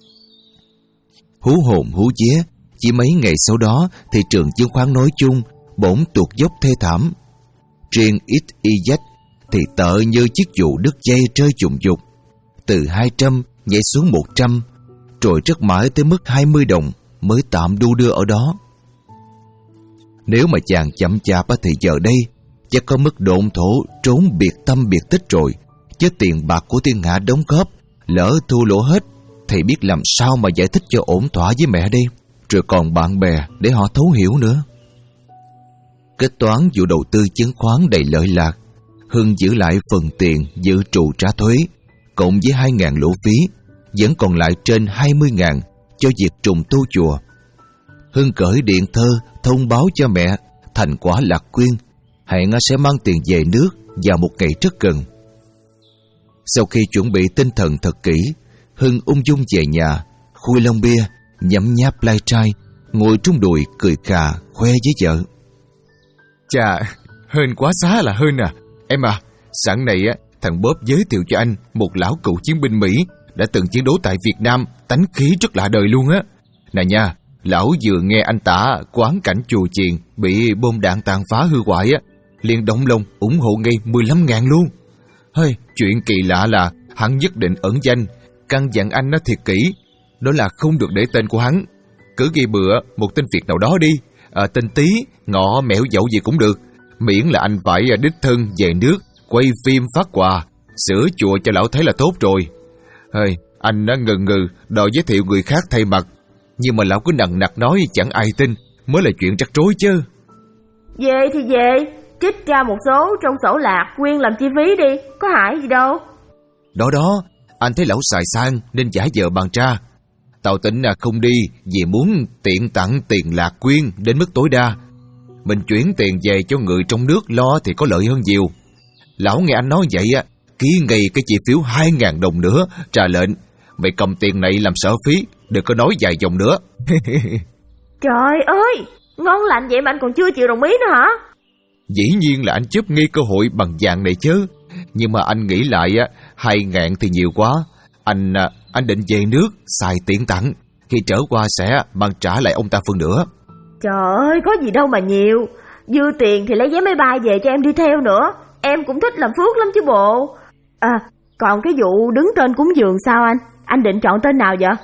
Hú hồn hú vía, chỉ mấy ngày sau đó thị trường chứng khoán nói chung bỗng tuột dốc thê thảm. Riêng ích i zét thì tợ như chiếc dù đứt dây rơi trùng dục, từ hai trăm nhảy xuống một trăm, rồi rất mãi tới mức hai mươi đồng mới tạm đu đưa ở đó. Nếu mà chàng chậm chạp thì giờ đây chắc có mức độn thổ trốn biệt tâm biệt tích rồi, chứ tiền bạc của thiên hạ đóng góp lỡ thua lỗ hết thì biết làm sao mà giải thích cho ổn thỏa với mẹ đây, rồi còn bạn bè để họ thấu hiểu nữa. Kết toán vụ đầu tư chứng khoán đầy lợi lạc, Hưng giữ lại phần tiền dự trù trả thuế, cộng với hai ngàn lỗ phí, vẫn còn lại trên hai mươi ngàn cho việc trùng tu chùa. Hưng gửi điện thơ thông báo cho mẹ thành quả Lạc Quyên hẹn sẽ mang tiền về nước vào một ngày rất gần. Sau khi chuẩn bị tinh thần thật kỹ, Hưng ung dung về nhà, khui lon bia, nhấm nháp lai trai, ngồi trung đùi cười khà khoe với vợ. Chà, hên quá xá là hên à. Em à, sẵn này á, thằng Bóp giới thiệu cho anh một lão cựu chiến binh Mỹ đã từng chiến đấu tại Việt Nam, tánh khí rất lạ đời luôn á. Nè nha, lão vừa nghe anh tả quán cảnh chùa chiền bị bom đạn tàn phá hư hoại á, liền động lòng ủng hộ ngay mười lăm ngàn luôn. Hơi, chuyện kỳ lạ là hắn nhất định ẩn danh, căn dặn anh nó thiệt kỹ, đó là không được để tên của hắn. Cứ ghi bừa một tên Việt nào đó đi, à, tên Tí, Ngọ, Mẹo, Dậu gì cũng được, miễn là anh phải đích thân về nước, quay phim phát quà, sửa chùa cho lão thấy là tốt rồi. Hơi, anh đã ngừ ngừ đòi giới thiệu người khác thay mặt, nhưng mà lão cứ nằng nặc nói chẳng ai tin, mới là chuyện rắc rối chứ. Về thì về, trích ra một số trong sổ lạc quyên làm chi phí đi, có hại gì đâu. Đó đó, anh thấy lão xài sang nên giả vờ bàn tra. Tao tính là không đi vì muốn tiện tặng tiền lạc quyên đến mức tối đa. Mình chuyển tiền về cho người trong nước lo thì có lợi hơn nhiều. Lão nghe anh nói vậy á, ký ngay cái chi phiếu hai ngàn đồng nữa, trả lệnh mày cầm tiền này làm sở phí, đừng có nói dài dòng nữa. Trời ơi, ngon lành vậy mà anh còn chưa chịu đồng ý nữa hả? Dĩ nhiên là anh chấp ngay cơ hội bằng vàng này chứ. Nhưng mà anh nghĩ lại á, hai ngàn thì nhiều quá. Anh anh định về nước xài tiền tặng, khi trở qua sẽ mang trả lại ông ta phần nữa. Trời ơi, có gì đâu mà nhiều. Dư tiền thì lấy vé máy bay về cho em đi theo nữa. Em cũng thích làm phước lắm chứ bộ. À, còn cái vụ đứng tên cúng dường sao anh? Anh định chọn tên nào vậy?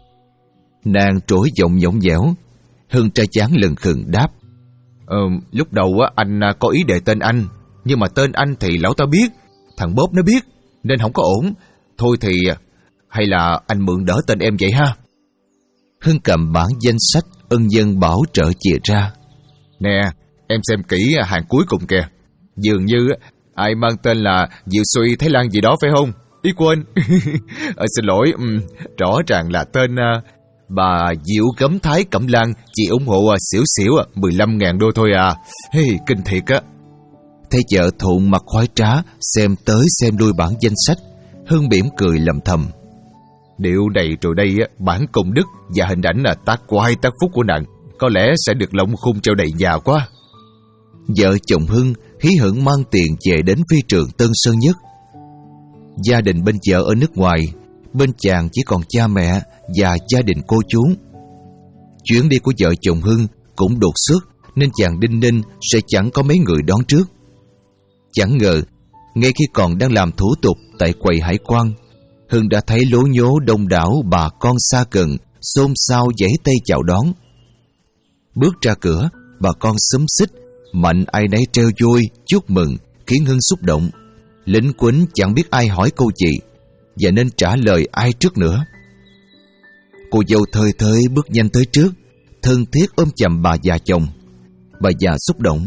Nàng trỗi giọng nhõng dẻo. Hưng trai chán lừng khừng đáp. Ờ, lúc đầu á, anh có ý đề tên anh, nhưng mà tên anh thì lão ta biết, thằng Bóp nó biết, nên không có ổn. Thôi thì hay là anh mượn đỡ tên em vậy ha? Hưng cầm bản danh sách ân dân bảo trợ chìa ra. Nè, em xem kỹ hàng cuối cùng kìa. Dường như ai mang tên là Diệu Suy Thái Lan gì đó phải không? Ý quên. ờ, Xin lỗi, um, rõ ràng là tên uh, bà Diệu Cấm Thái Cẩm Lan, chỉ ủng hộ uh, xỉu xỉu uh, mười lăm ngàn đô thôi à. Hey, kinh thiệt á. Thấy vợ Thụn mặt khoái trá xem tới xem lui bản danh sách, Hưng mỉm cười lầm thầm. Điệu này rồi đây á, bản công đức và hình ảnh là tác quái tác phúc của nàng có lẽ sẽ được lộng khung treo đầy nhà quá. Vợ chồng Hưng hí hửng mang tiền về đến phi trường Tân Sơn Nhất. Gia đình bên vợ ở nước ngoài, bên chàng chỉ còn cha mẹ và gia đình cô chú. Chuyến đi của vợ chồng Hưng cũng đột xuất nên chàng đinh ninh sẽ chẳng có mấy người đón trước. Chẳng ngờ, ngay khi còn đang làm thủ tục tại quầy hải quan, Hưng đã thấy lố nhố đông đảo bà con xa gần xôn xao giãy tay chào đón. Bước ra cửa, bà con xúm xít, mạnh ai nấy treo vui chúc mừng, khiến Hưng xúc động. Lính quýnh chẳng biết ai hỏi câu gì và nên trả lời ai trước nữa. Cô dâu thời thơi bước nhanh tới trước, thân thiết ôm chầm bà già chồng. Bà già xúc động.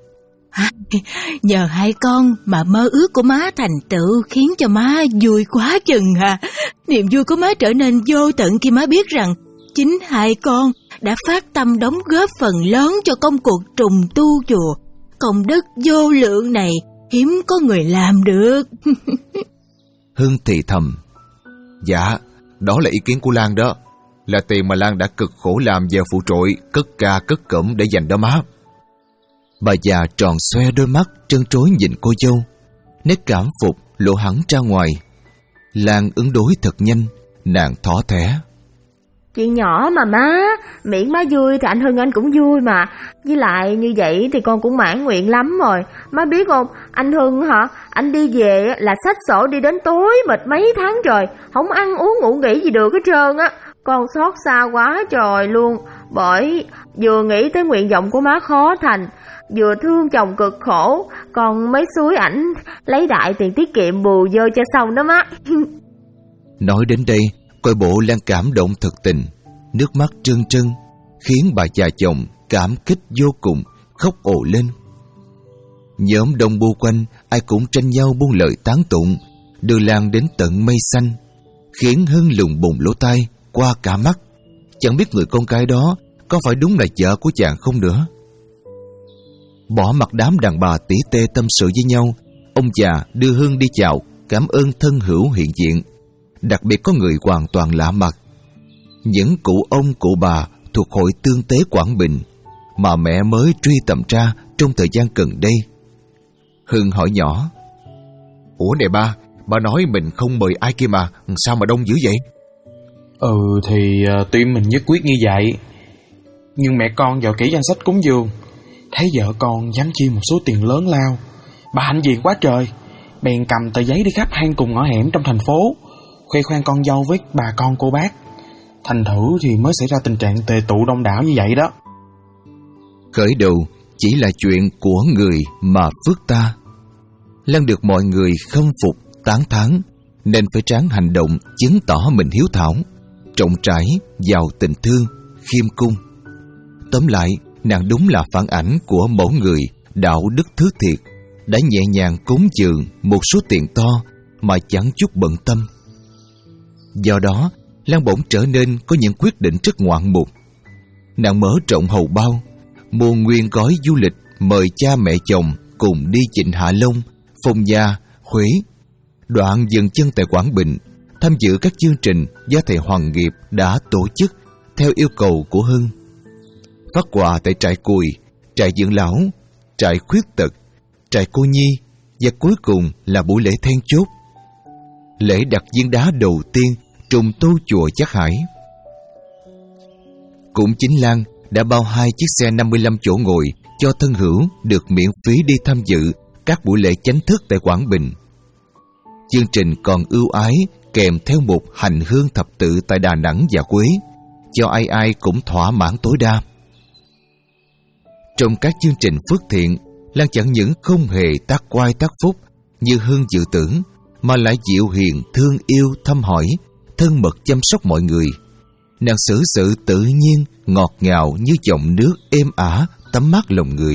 Nhờ hai con mà mơ ước của má thành tựu, khiến cho má vui quá chừng à. Niềm vui của má trở nên vô tận khi má biết rằng chính hai con đã phát tâm đóng góp phần lớn cho công cuộc trùng tu chùa. Công đức vô lượng này hiếm có người làm được. Hưng thì thầm. Dạ, đó là ý kiến của Lan đó. Là tiền mà Lan đã cực khổ làm giờ phụ trội, cất ca cất cẩm để dành đó má. Bà già tròn xoe đôi mắt trân trối nhìn cô dâu, nét cảm phục lộ hẳn ra ngoài. Lan ứng đối thật nhanh, nàng thỏ thẻ. Chuyện nhỏ mà má, miễn má vui thì anh Hưng anh cũng vui mà. Với lại như vậy thì con cũng mãn nguyện lắm rồi. Má biết không, anh Hưng hả, anh đi về là xách sổ đi đến tối mệt mấy tháng trời, không ăn uống ngủ nghỉ gì được hết trơn á. Con xót xa quá trời luôn. Bởi vừa nghĩ tới nguyện vọng của má khó thành, vừa thương chồng cực khổ, còn mấy xúi ảnh lấy đại tiền tiết kiệm bù vô cho xong đó má. Nói đến đây, coi bộ Lan cảm động thực tình, nước mắt trân trân, khiến bà già chồng cảm kích vô cùng, khóc ồ lên. Nhóm đông bu quanh ai cũng tranh nhau buông lời tán tụng, đưa Lan đến tận mây xanh, khiến Hưng lùng bùng lỗ tai qua cả mắt, chẳng biết người con gái đó có phải đúng là vợ của chàng không nữa. Bỏ mặt đám đàn bà tỉ tê tâm sự với nhau, ông già đưa Hưng đi chào, cảm ơn thân hữu hiện diện. Đặc biệt có người hoàn toàn lạ mặt, những cụ ông cụ bà thuộc hội tương tế Quảng Bình mà mẹ mới truy tầm ra trong thời gian gần đây. Hưng hỏi nhỏ: Ủa này ba, ba nói mình không mời ai kia mà, sao mà đông dữ vậy? Ừ thì uh, tuy mình nhất quyết như vậy, nhưng mẹ con vào kỹ danh sách cúng dường, thấy vợ con dám chi một số tiền lớn lao. Bà hạnh diện quá trời, bèn cầm tờ giấy đi khắp hang cùng ngõ hẻm trong thành phố, khoe khoang con dâu với bà con cô bác. Thành thử thì mới xảy ra tình trạng tề tụ đông đảo như vậy đó. Khởi đầu chỉ là chuyện của người mà phước ta. Lan được mọi người khâm phục, tán thán, nên phải ráng hành động chứng tỏ mình hiếu thảo, trọng trải, giàu tình thương, khiêm cung. Tóm lại, nàng đúng là phản ảnh của mẫu người đạo đức thứ thiệt, đã nhẹ nhàng cúng dường một số tiền to mà chẳng chút bận tâm. Do đó, Lan bỗng trở nên có những quyết định rất ngoạn mục. Nàng mở rộng hầu bao, mua nguyên gói du lịch mời cha mẹ chồng cùng đi Vịnh Hạ Long, Phong Nha, Huế. Đoạn dừng chân tại Quảng Bình, tham dự các chương trình do thầy Hoàng Nghiệp đã tổ chức theo yêu cầu của Hưng. Phát quà tại trại Cùi, trại dưỡng lão, trại khuyết tật, trại cô nhi, và cuối cùng là buổi lễ then chốt, lễ đặt viên đá đầu tiên trùng tu chùa Giác Hải. Cũng chính Lan đã bao hai chiếc xe năm mươi lăm chỗ ngồi cho thân hữu được miễn phí đi tham dự các buổi lễ chánh thức tại Quảng Bình. Chương trình còn ưu ái kèm theo một hành hương thập tự tại Đà Nẵng và Quế, cho ai ai cũng thỏa mãn tối đa. Trong các chương trình phước thiện, Lan chẳng những không hề tác quai tác phúc như Hưng dự tưởng, mà lại dịu hiền, thương yêu, thăm hỏi, thân mật chăm sóc mọi người. Nàng xử sự tự nhiên, ngọt ngào như dòng nước êm ả, tắm mát lòng người.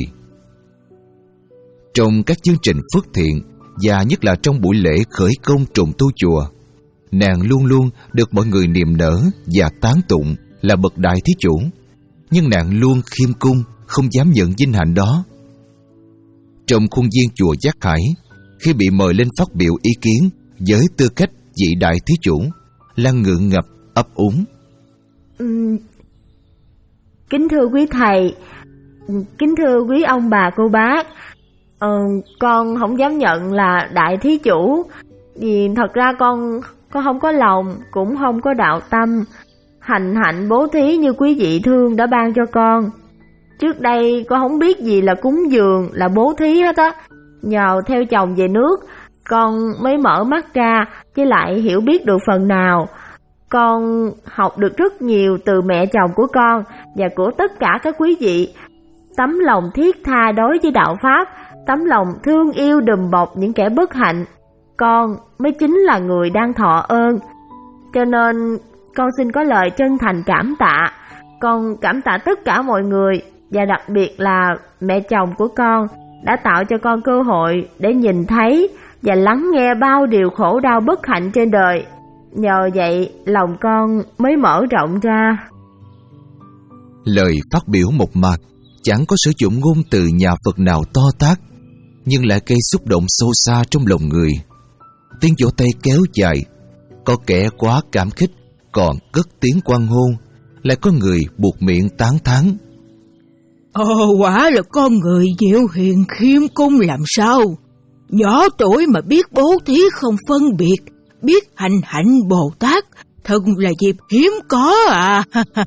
Trong các chương trình phước thiện, và nhất là trong buổi lễ khởi công trùng tu chùa, nàng luôn luôn được mọi người niềm nở và tán tụng là bậc đại thí chủ. Nhưng nàng luôn khiêm cung, không dám nhận vinh hạnh đó. Trong khuôn viên chùa Giác Hải, khi bị mời lên phát biểu ý kiến với tư cách vị đại thí chủ, Lan ngượng ngập ấp úng: uhm, Kính thưa quý thầy, kính thưa quý ông bà cô bác, ờ, con không dám nhận là đại thí chủ, vì thật ra con con không có lòng, cũng không có đạo tâm, hành hạnh bố thí như quý vị thương đã ban cho con. Trước đây con không biết gì là cúng dường, là bố thí hết á. Nhờ theo chồng về nước, con mới mở mắt ra, với lại hiểu biết được phần nào. Con học được rất nhiều từ mẹ chồng của con và của tất cả các quý vị. Tấm lòng thiết tha đối với đạo Pháp, tấm lòng thương yêu đùm bọc những kẻ bất hạnh, con mới chính là người đang thọ ơn. Cho nên con xin có lời chân thành cảm tạ. Con cảm tạ tất cả mọi người, và đặc biệt là mẹ chồng của con đã tạo cho con cơ hội để nhìn thấy và lắng nghe bao điều khổ đau bất hạnh trên đời. Nhờ vậy lòng con mới mở rộng ra. Lời phát biểu mộc mạc, chẳng có sử dụng ngôn từ nhà Phật nào to tát, nhưng lại gây xúc động sâu xa trong lòng người. Tiếng vỗ tay kéo dài, có kẻ quá cảm kích còn cất tiếng quan hô, lại có người buộc miệng tán thán: Ồ, quả là con người dịu hiền khiêm cung làm sao. Nhỏ tuổi mà biết bố thí không phân biệt, biết hành hạnh Bồ Tát, thật là dịp hiếm có à.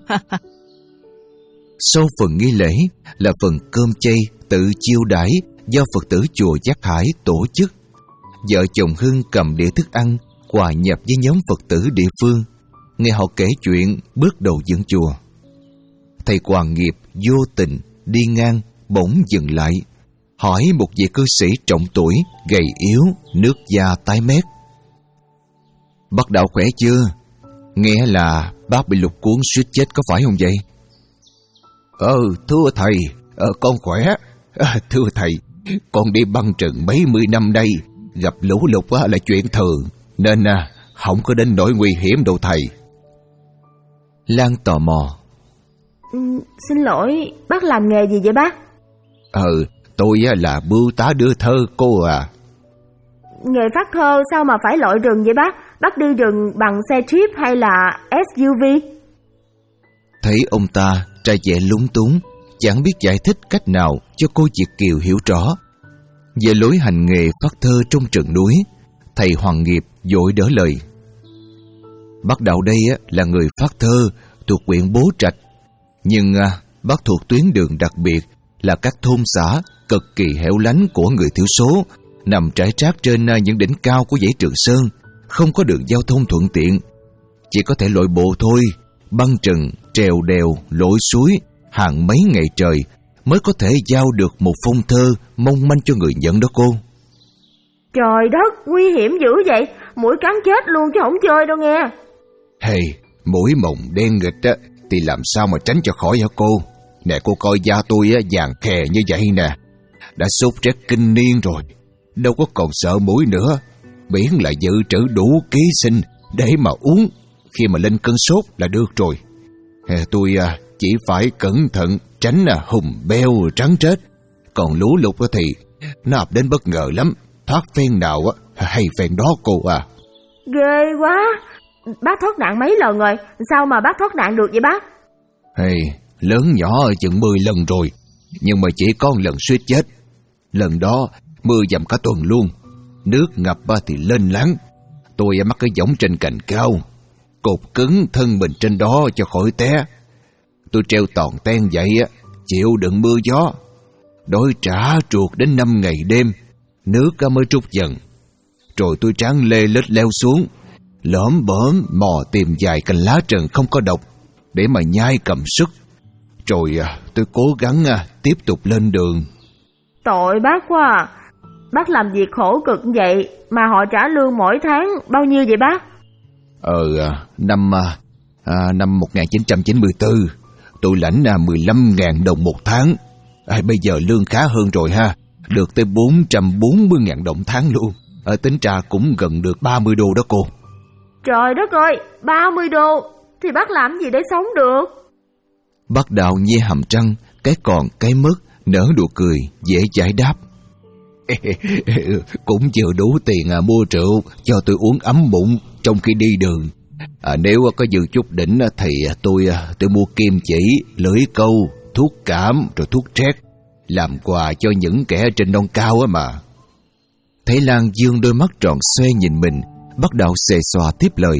Sau phần nghi lễ là phần cơm chay tự chiêu đãi do Phật tử chùa Giác Hải tổ chức. Vợ chồng Hưng cầm đĩa thức ăn hòa nhập với nhóm Phật tử địa phương, nghe họ kể chuyện bước đầu dựng chùa. Thầy Hoàng Nghiệp vô tình đi ngang bỗng dừng lại, hỏi một vị cư sĩ trọng tuổi, gầy yếu, nước da tái mét: Bác đạo khỏe chưa? Nghe là bác bị lục cuốn suýt chết có phải không vậy? Ờ, thưa thầy, ờ, con khỏe. À, thưa thầy, con đi băng rừng mấy mươi năm đây, gặp lũ lụt là chuyện thường, nên à, không có đến nỗi nguy hiểm đâu thầy. Lan tò mò: ừ, Xin lỗi, bác làm nghề gì vậy bác? Ừ, tôi là bưu tá đưa thơ cô à. Nghề phát thơ sao mà phải lội rừng vậy bác? Bác đi rừng bằng xe jeep hay là ét u vê? Thấy ông ta ra vẻ lúng túng, chẳng biết giải thích cách nào cho cô Việt Kiều hiểu rõ. Về lối hành nghề phát thơ trong rừng núi, thầy Hoàng Nghiệp vội đỡ lời. Bác Đạo đây là người phát thơ thuộc huyện Bố Trạch, nhưng bác thuộc tuyến đường đặc biệt là các thôn xã cực kỳ hẻo lánh của người thiểu số, nằm trải trác trên những đỉnh cao của dãy Trường Sơn, không có đường giao thông thuận tiện, chỉ có thể lội bộ thôi, băng rừng, trèo đèo, lội suối hàng mấy ngày trời mới có thể giao được một phong thơ mong manh cho người nhận đó cô. Trời đất, nguy hiểm dữ vậy, muỗi cắn chết luôn chứ không chơi đâu nghe. Hey, muỗi mồng đen nghịch á thì làm sao mà tránh cho khỏi hả cô? Nè cô coi da tôi á vàng khè như vậy nè, đã sốt rét kinh niên rồi, đâu có còn sợ muỗi nữa. Miễn là dự trữ đủ ký sinh để mà uống khi mà lên cơn sốt là được rồi. Tôi chỉ phải cẩn thận tránh hùm beo trắng trết, còn lũ lụt thì nó ập đến bất ngờ lắm, thoát phen nào hay phen đó cô à. Ghê quá, bác thoát nạn mấy lần rồi, sao mà bác thoát nạn được vậy bác? Hey, lớn nhỏ chừng mười lần rồi, nhưng mà chỉ có một lần suýt chết. Lần đó mưa dầm cả tuần luôn, nước ngập thì lên láng. Tôi mắc cái võng trên cành cao, cột cứng thân mình trên đó cho khỏi té. Tôi treo toàn ten vậy á, chịu đựng mưa gió, đói trả truột đến năm ngày đêm, nước mới trút dần. Rồi tôi tráng lê lết leo xuống, lõm bõm mò tìm vài cành lá trần không có độc để mà nhai cầm sức. Rồi tôi cố gắng tiếp tục lên đường. Tội bác quá à. Bác làm việc khổ cực vậy mà họ trả lương mỗi tháng bao nhiêu vậy bác? Ờ, năm à, năm một nghìn chín trăm chín mươi tư tôi lãnh mười lăm nghìn đồng một tháng. À, bây giờ lương khá hơn rồi ha, được tới bốn trăm bốn mươi nghìn đồng tháng luôn. À, tính ra cũng gần được ba mươi đô đó cô. Trời đất ơi, ba mươi đô thì bác làm gì để sống được? Bác Đạo nhe hàm răng, cái còn cái mất, nở nụ cười dễ dãi đáp. Cũng chưa đủ tiền à, mua rượu cho tôi uống ấm bụng trong khi đi đường. À, nếu có dư chút đỉnh thì tôi tôi mua kim chỉ, lưỡi câu, thuốc cảm rồi thuốc trét làm quà cho những kẻ trên non cao á mà. Thấy Lan dương đôi mắt tròn xoe nhìn mình, bắt đầu xề xòa tiếp lời.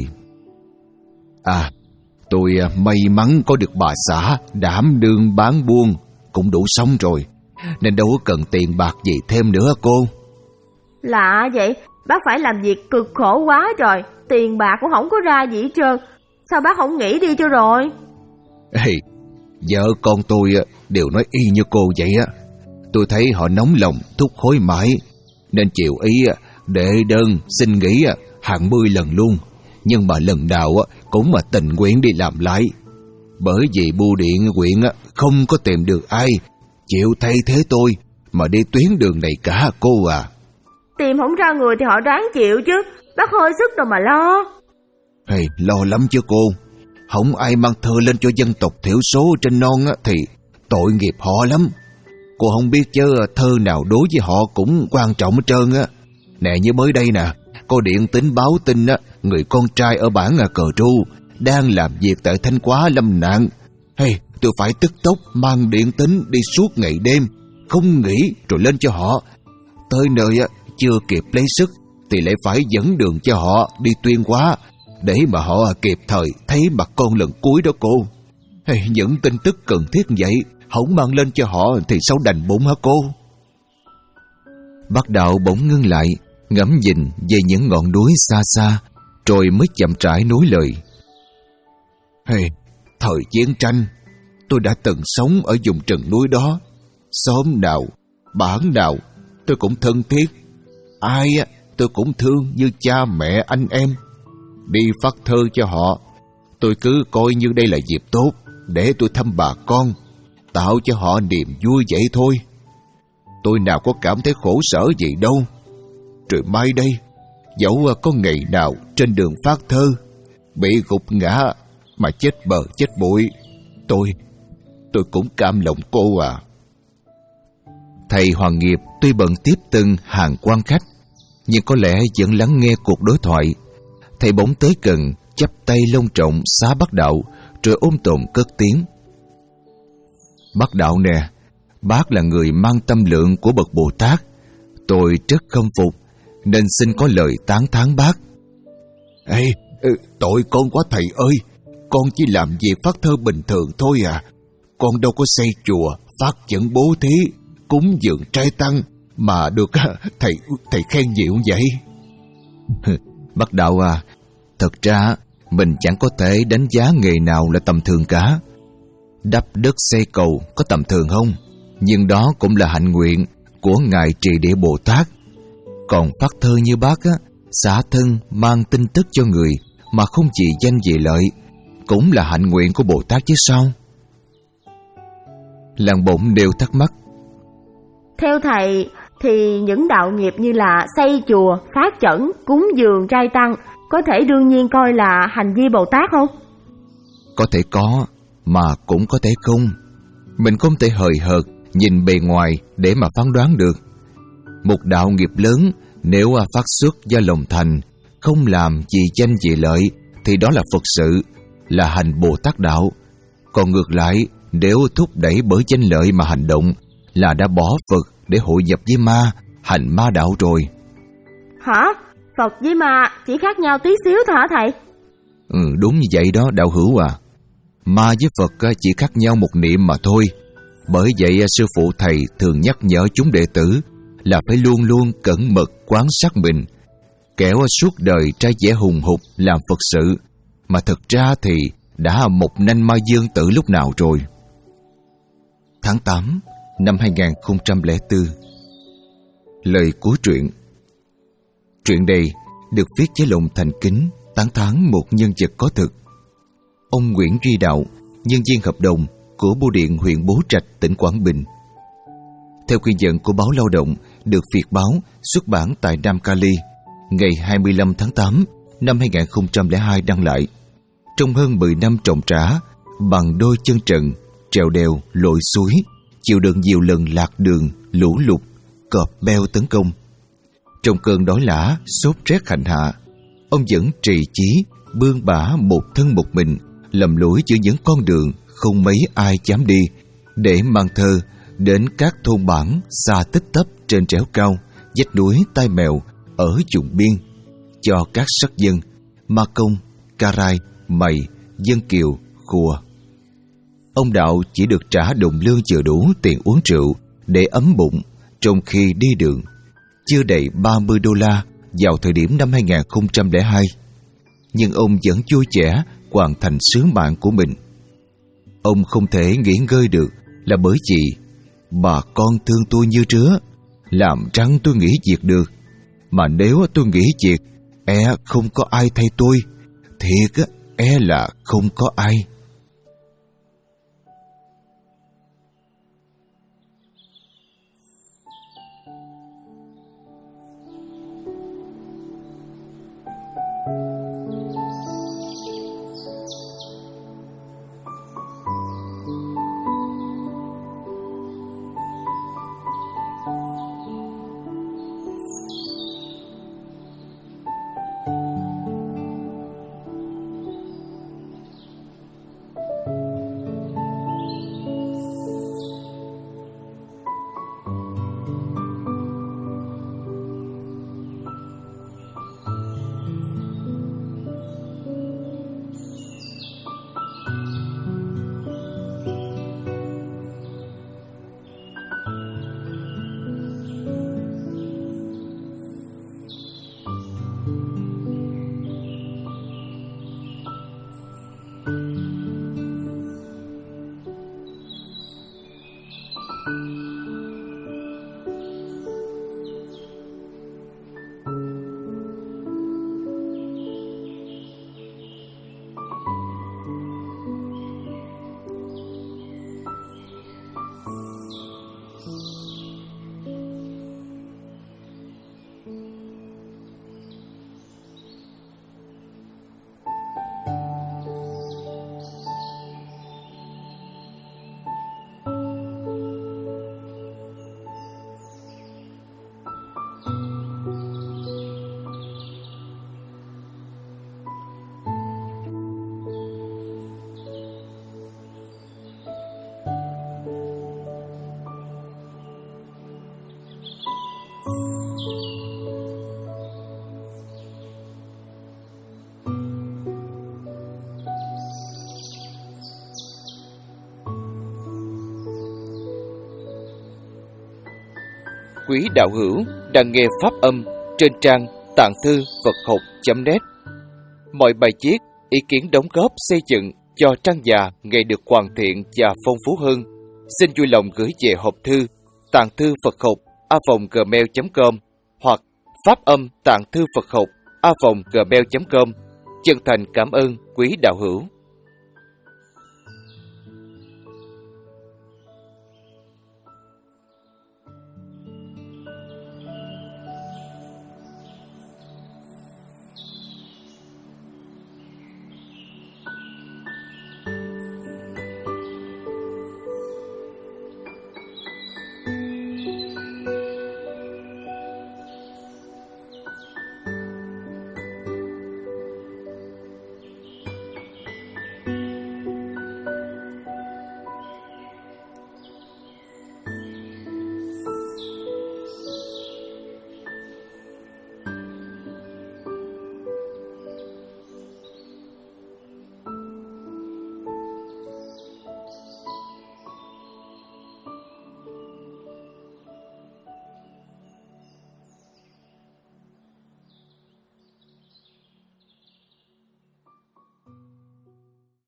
À, tôi may mắn có được bà xã đảm đương bán buôn cũng đủ sống rồi, nên đâu có cần tiền bạc gì thêm nữa cô. Lạ vậy, bác phải làm việc cực khổ quá rồi, tiền bạc cũng không có ra gì hết trơn. Sao bác không nghỉ đi cho rồi? Ê, vợ con tôi đều nói y như cô vậy á. Tôi thấy họ nóng lòng thúc hối mãi, nên chịu ý đệ đơn xin nghỉ hàng mươi lần luôn. Nhưng mà lần nào cũng mà tình nguyện đi làm lại, bởi vì bưu điện huyện không có tìm được ai chịu thay thế tôi mà đi tuyến đường này cả cô à. Tìm không ra người thì họ ráng chịu chứ, bác hơi sức rồi mà lo. Hey, lo lắm chứ cô. Không ai mang thơ lên cho dân tộc thiểu số trên non thì tội nghiệp họ lắm. Cô không biết chứ thơ nào đối với họ cũng quan trọng hết trơn á. Nè như mới đây nè, có điện tín báo tin á, người con trai ở bản Cờ Tru đang làm việc tại Thanh Hóa lâm nạn. Hey, tôi phải tức tốc mang điện tín đi suốt ngày đêm, không nghỉ rồi lên cho họ. Tới nơi á, chưa kịp lấy sức thì lại phải dẫn đường cho họ đi Tuyên Hóa để mà họ kịp thời thấy mặt con lần cuối đó cô. Hey, những tin tức cần thiết vậy không mang lên cho họ thì sao đành bụng hả cô? Bác Đạo bỗng ngưng lại, ngắm nhìn về những ngọn núi xa xa, rồi mới chậm rãi nối lời. Hey, thời chiến tranh tôi đã từng sống ở vùng rừng núi đó. Xóm nào, bản nào tôi cũng thân thiết, ai tôi cũng thương như cha mẹ anh em. Đi phát thơ cho họ, tôi cứ coi như đây là dịp tốt để tôi thăm bà con, tạo cho họ niềm vui vậy thôi. Tôi nào có cảm thấy khổ sở gì đâu. Rồi mai đây, dẫu có ngày nào trên đường phát thơ bị gục ngã mà chết bờ chết bụi, tôi tôi cũng cam lòng cô à. Thầy Hoàng Nghiệp tuy bận tiếp từng hàng quan khách, nhưng có lẽ vẫn lắng nghe cuộc đối thoại. Thầy bỗng tới gần, chắp tay long trọng xá Bác Đạo, rồi ôm tồn cất tiếng. Bác Đạo nè, bác là người mang tâm lượng của bậc Bồ Tát. Tôi rất khâm phục, nên xin có lời tán thán bác. Ê, tội con quá thầy ơi. Con chỉ làm việc phát thơ bình thường thôi à. Con đâu có xây chùa, phát dẫn bố thí, cúng dường trai tăng mà được thầy thầy khen nhiều vậy. Bác Đạo à, thật ra mình chẳng có thể đánh giá nghề nào là tầm thường cả. Đắp đất xây cầu có tầm thường không? Nhưng đó cũng là hạnh nguyện của Ngài Trì Địa Bồ Tát. Còn phát thơ như bác á, xả thân mang tin tức cho người mà không chỉ danh vì lợi, cũng là hạnh nguyện của Bồ Tát chứ sao? Làng Bụng đều thắc mắc. Theo thầy thì những đạo nghiệp như là xây chùa, phát chẩn, cúng dường trai tăng có thể đương nhiên coi là hành vi Bồ Tát không? Có thể có, mà cũng có thể không. Mình không thể hời hợt nhìn bề ngoài để mà phán đoán được. Một đạo nghiệp lớn nếu phát xuất do lòng thành, không làm vì danh vì lợi, thì đó là Phật sự, là hành Bồ Tát đạo. Còn ngược lại, nếu thúc đẩy bởi danh lợi mà hành động, là đã bỏ Phật để hội nhập với ma, hành ma đạo rồi. Hả? Phật với ma chỉ khác nhau tí xíu thôi hả thầy? Ừ, đúng như vậy đó đạo hữu à. Ma với Phật chỉ khác nhau một niệm mà thôi. Bởi vậy sư phụ thầy thường nhắc nhở chúng đệ tử là phải luôn luôn cẩn mật quan sát mình, kẻo suốt đời trai vẻ hùng hục làm Phật sự, mà thực ra thì đã một nanh ma dương tử lúc nào rồi. Tháng tám năm hai nghìn không trăm lẻ bốn. Lời cuối truyện. Truyện này được viết với lòng thành kính tán thán một nhân vật có thực. Ông Nguyễn Duy Đạo, nhân viên hợp đồng của Bưu điện huyện Bố Trạch, tỉnh Quảng Bình. Theo ghi nhận của báo Lao động được Việt báo xuất bản tại Nam Cali ngày hai mươi lăm tháng tám năm hai nghìn không trăm lẻ hai đăng lại, trong hơn mười năm trồng trã bằng đôi chân trần, trèo đèo, lội suối, chịu đựng nhiều lần lạc đường, lũ lụt, cọp beo tấn công. Trong cơn đói lả, sốt rét hành hạ, ông vẫn trì chí bươn bả một thân một mình, lầm lũi giữa những con đường không mấy ai dám đi, để mang thơ đến các thôn bản xa tích tấp trên trẻo cao, vách núi Tai Mèo ở vùng biên, cho các sắc dân Ma Công, Carai, Mày, Dân Kiều, Khùa. Ông Đạo chỉ được trả đồng lương vừa đủ tiền uống rượu để ấm bụng trong khi đi đường, chưa đầy ba mươi đô la vào thời điểm năm hai nghìn không trăm lẻ hai. Nhưng ông vẫn vui vẻ hoàn thành sứ mạng của mình. Ông không thể nghỉ ngơi được là bởi vì bà con thương tôi như trứa, làm răng tôi nghỉ việc được. Mà nếu tôi nghỉ việc, e không có ai thay tôi. Thiệt á, e là không có ai. quý đạo hữu đang nghe pháp âm trên trang tạng thư Phật học chấm net. Mọi bài viết, ý kiến đóng góp xây dựng cho trang già ngày được hoàn thiện và phong phú hơn, xin vui lòng gửi về hộp thư tạng thư Phật học a còng gmail chấm com hoặc pháp âm tạng thư Phật học a còng gmail chấm com. Chân thành cảm ơn quý đạo hữu.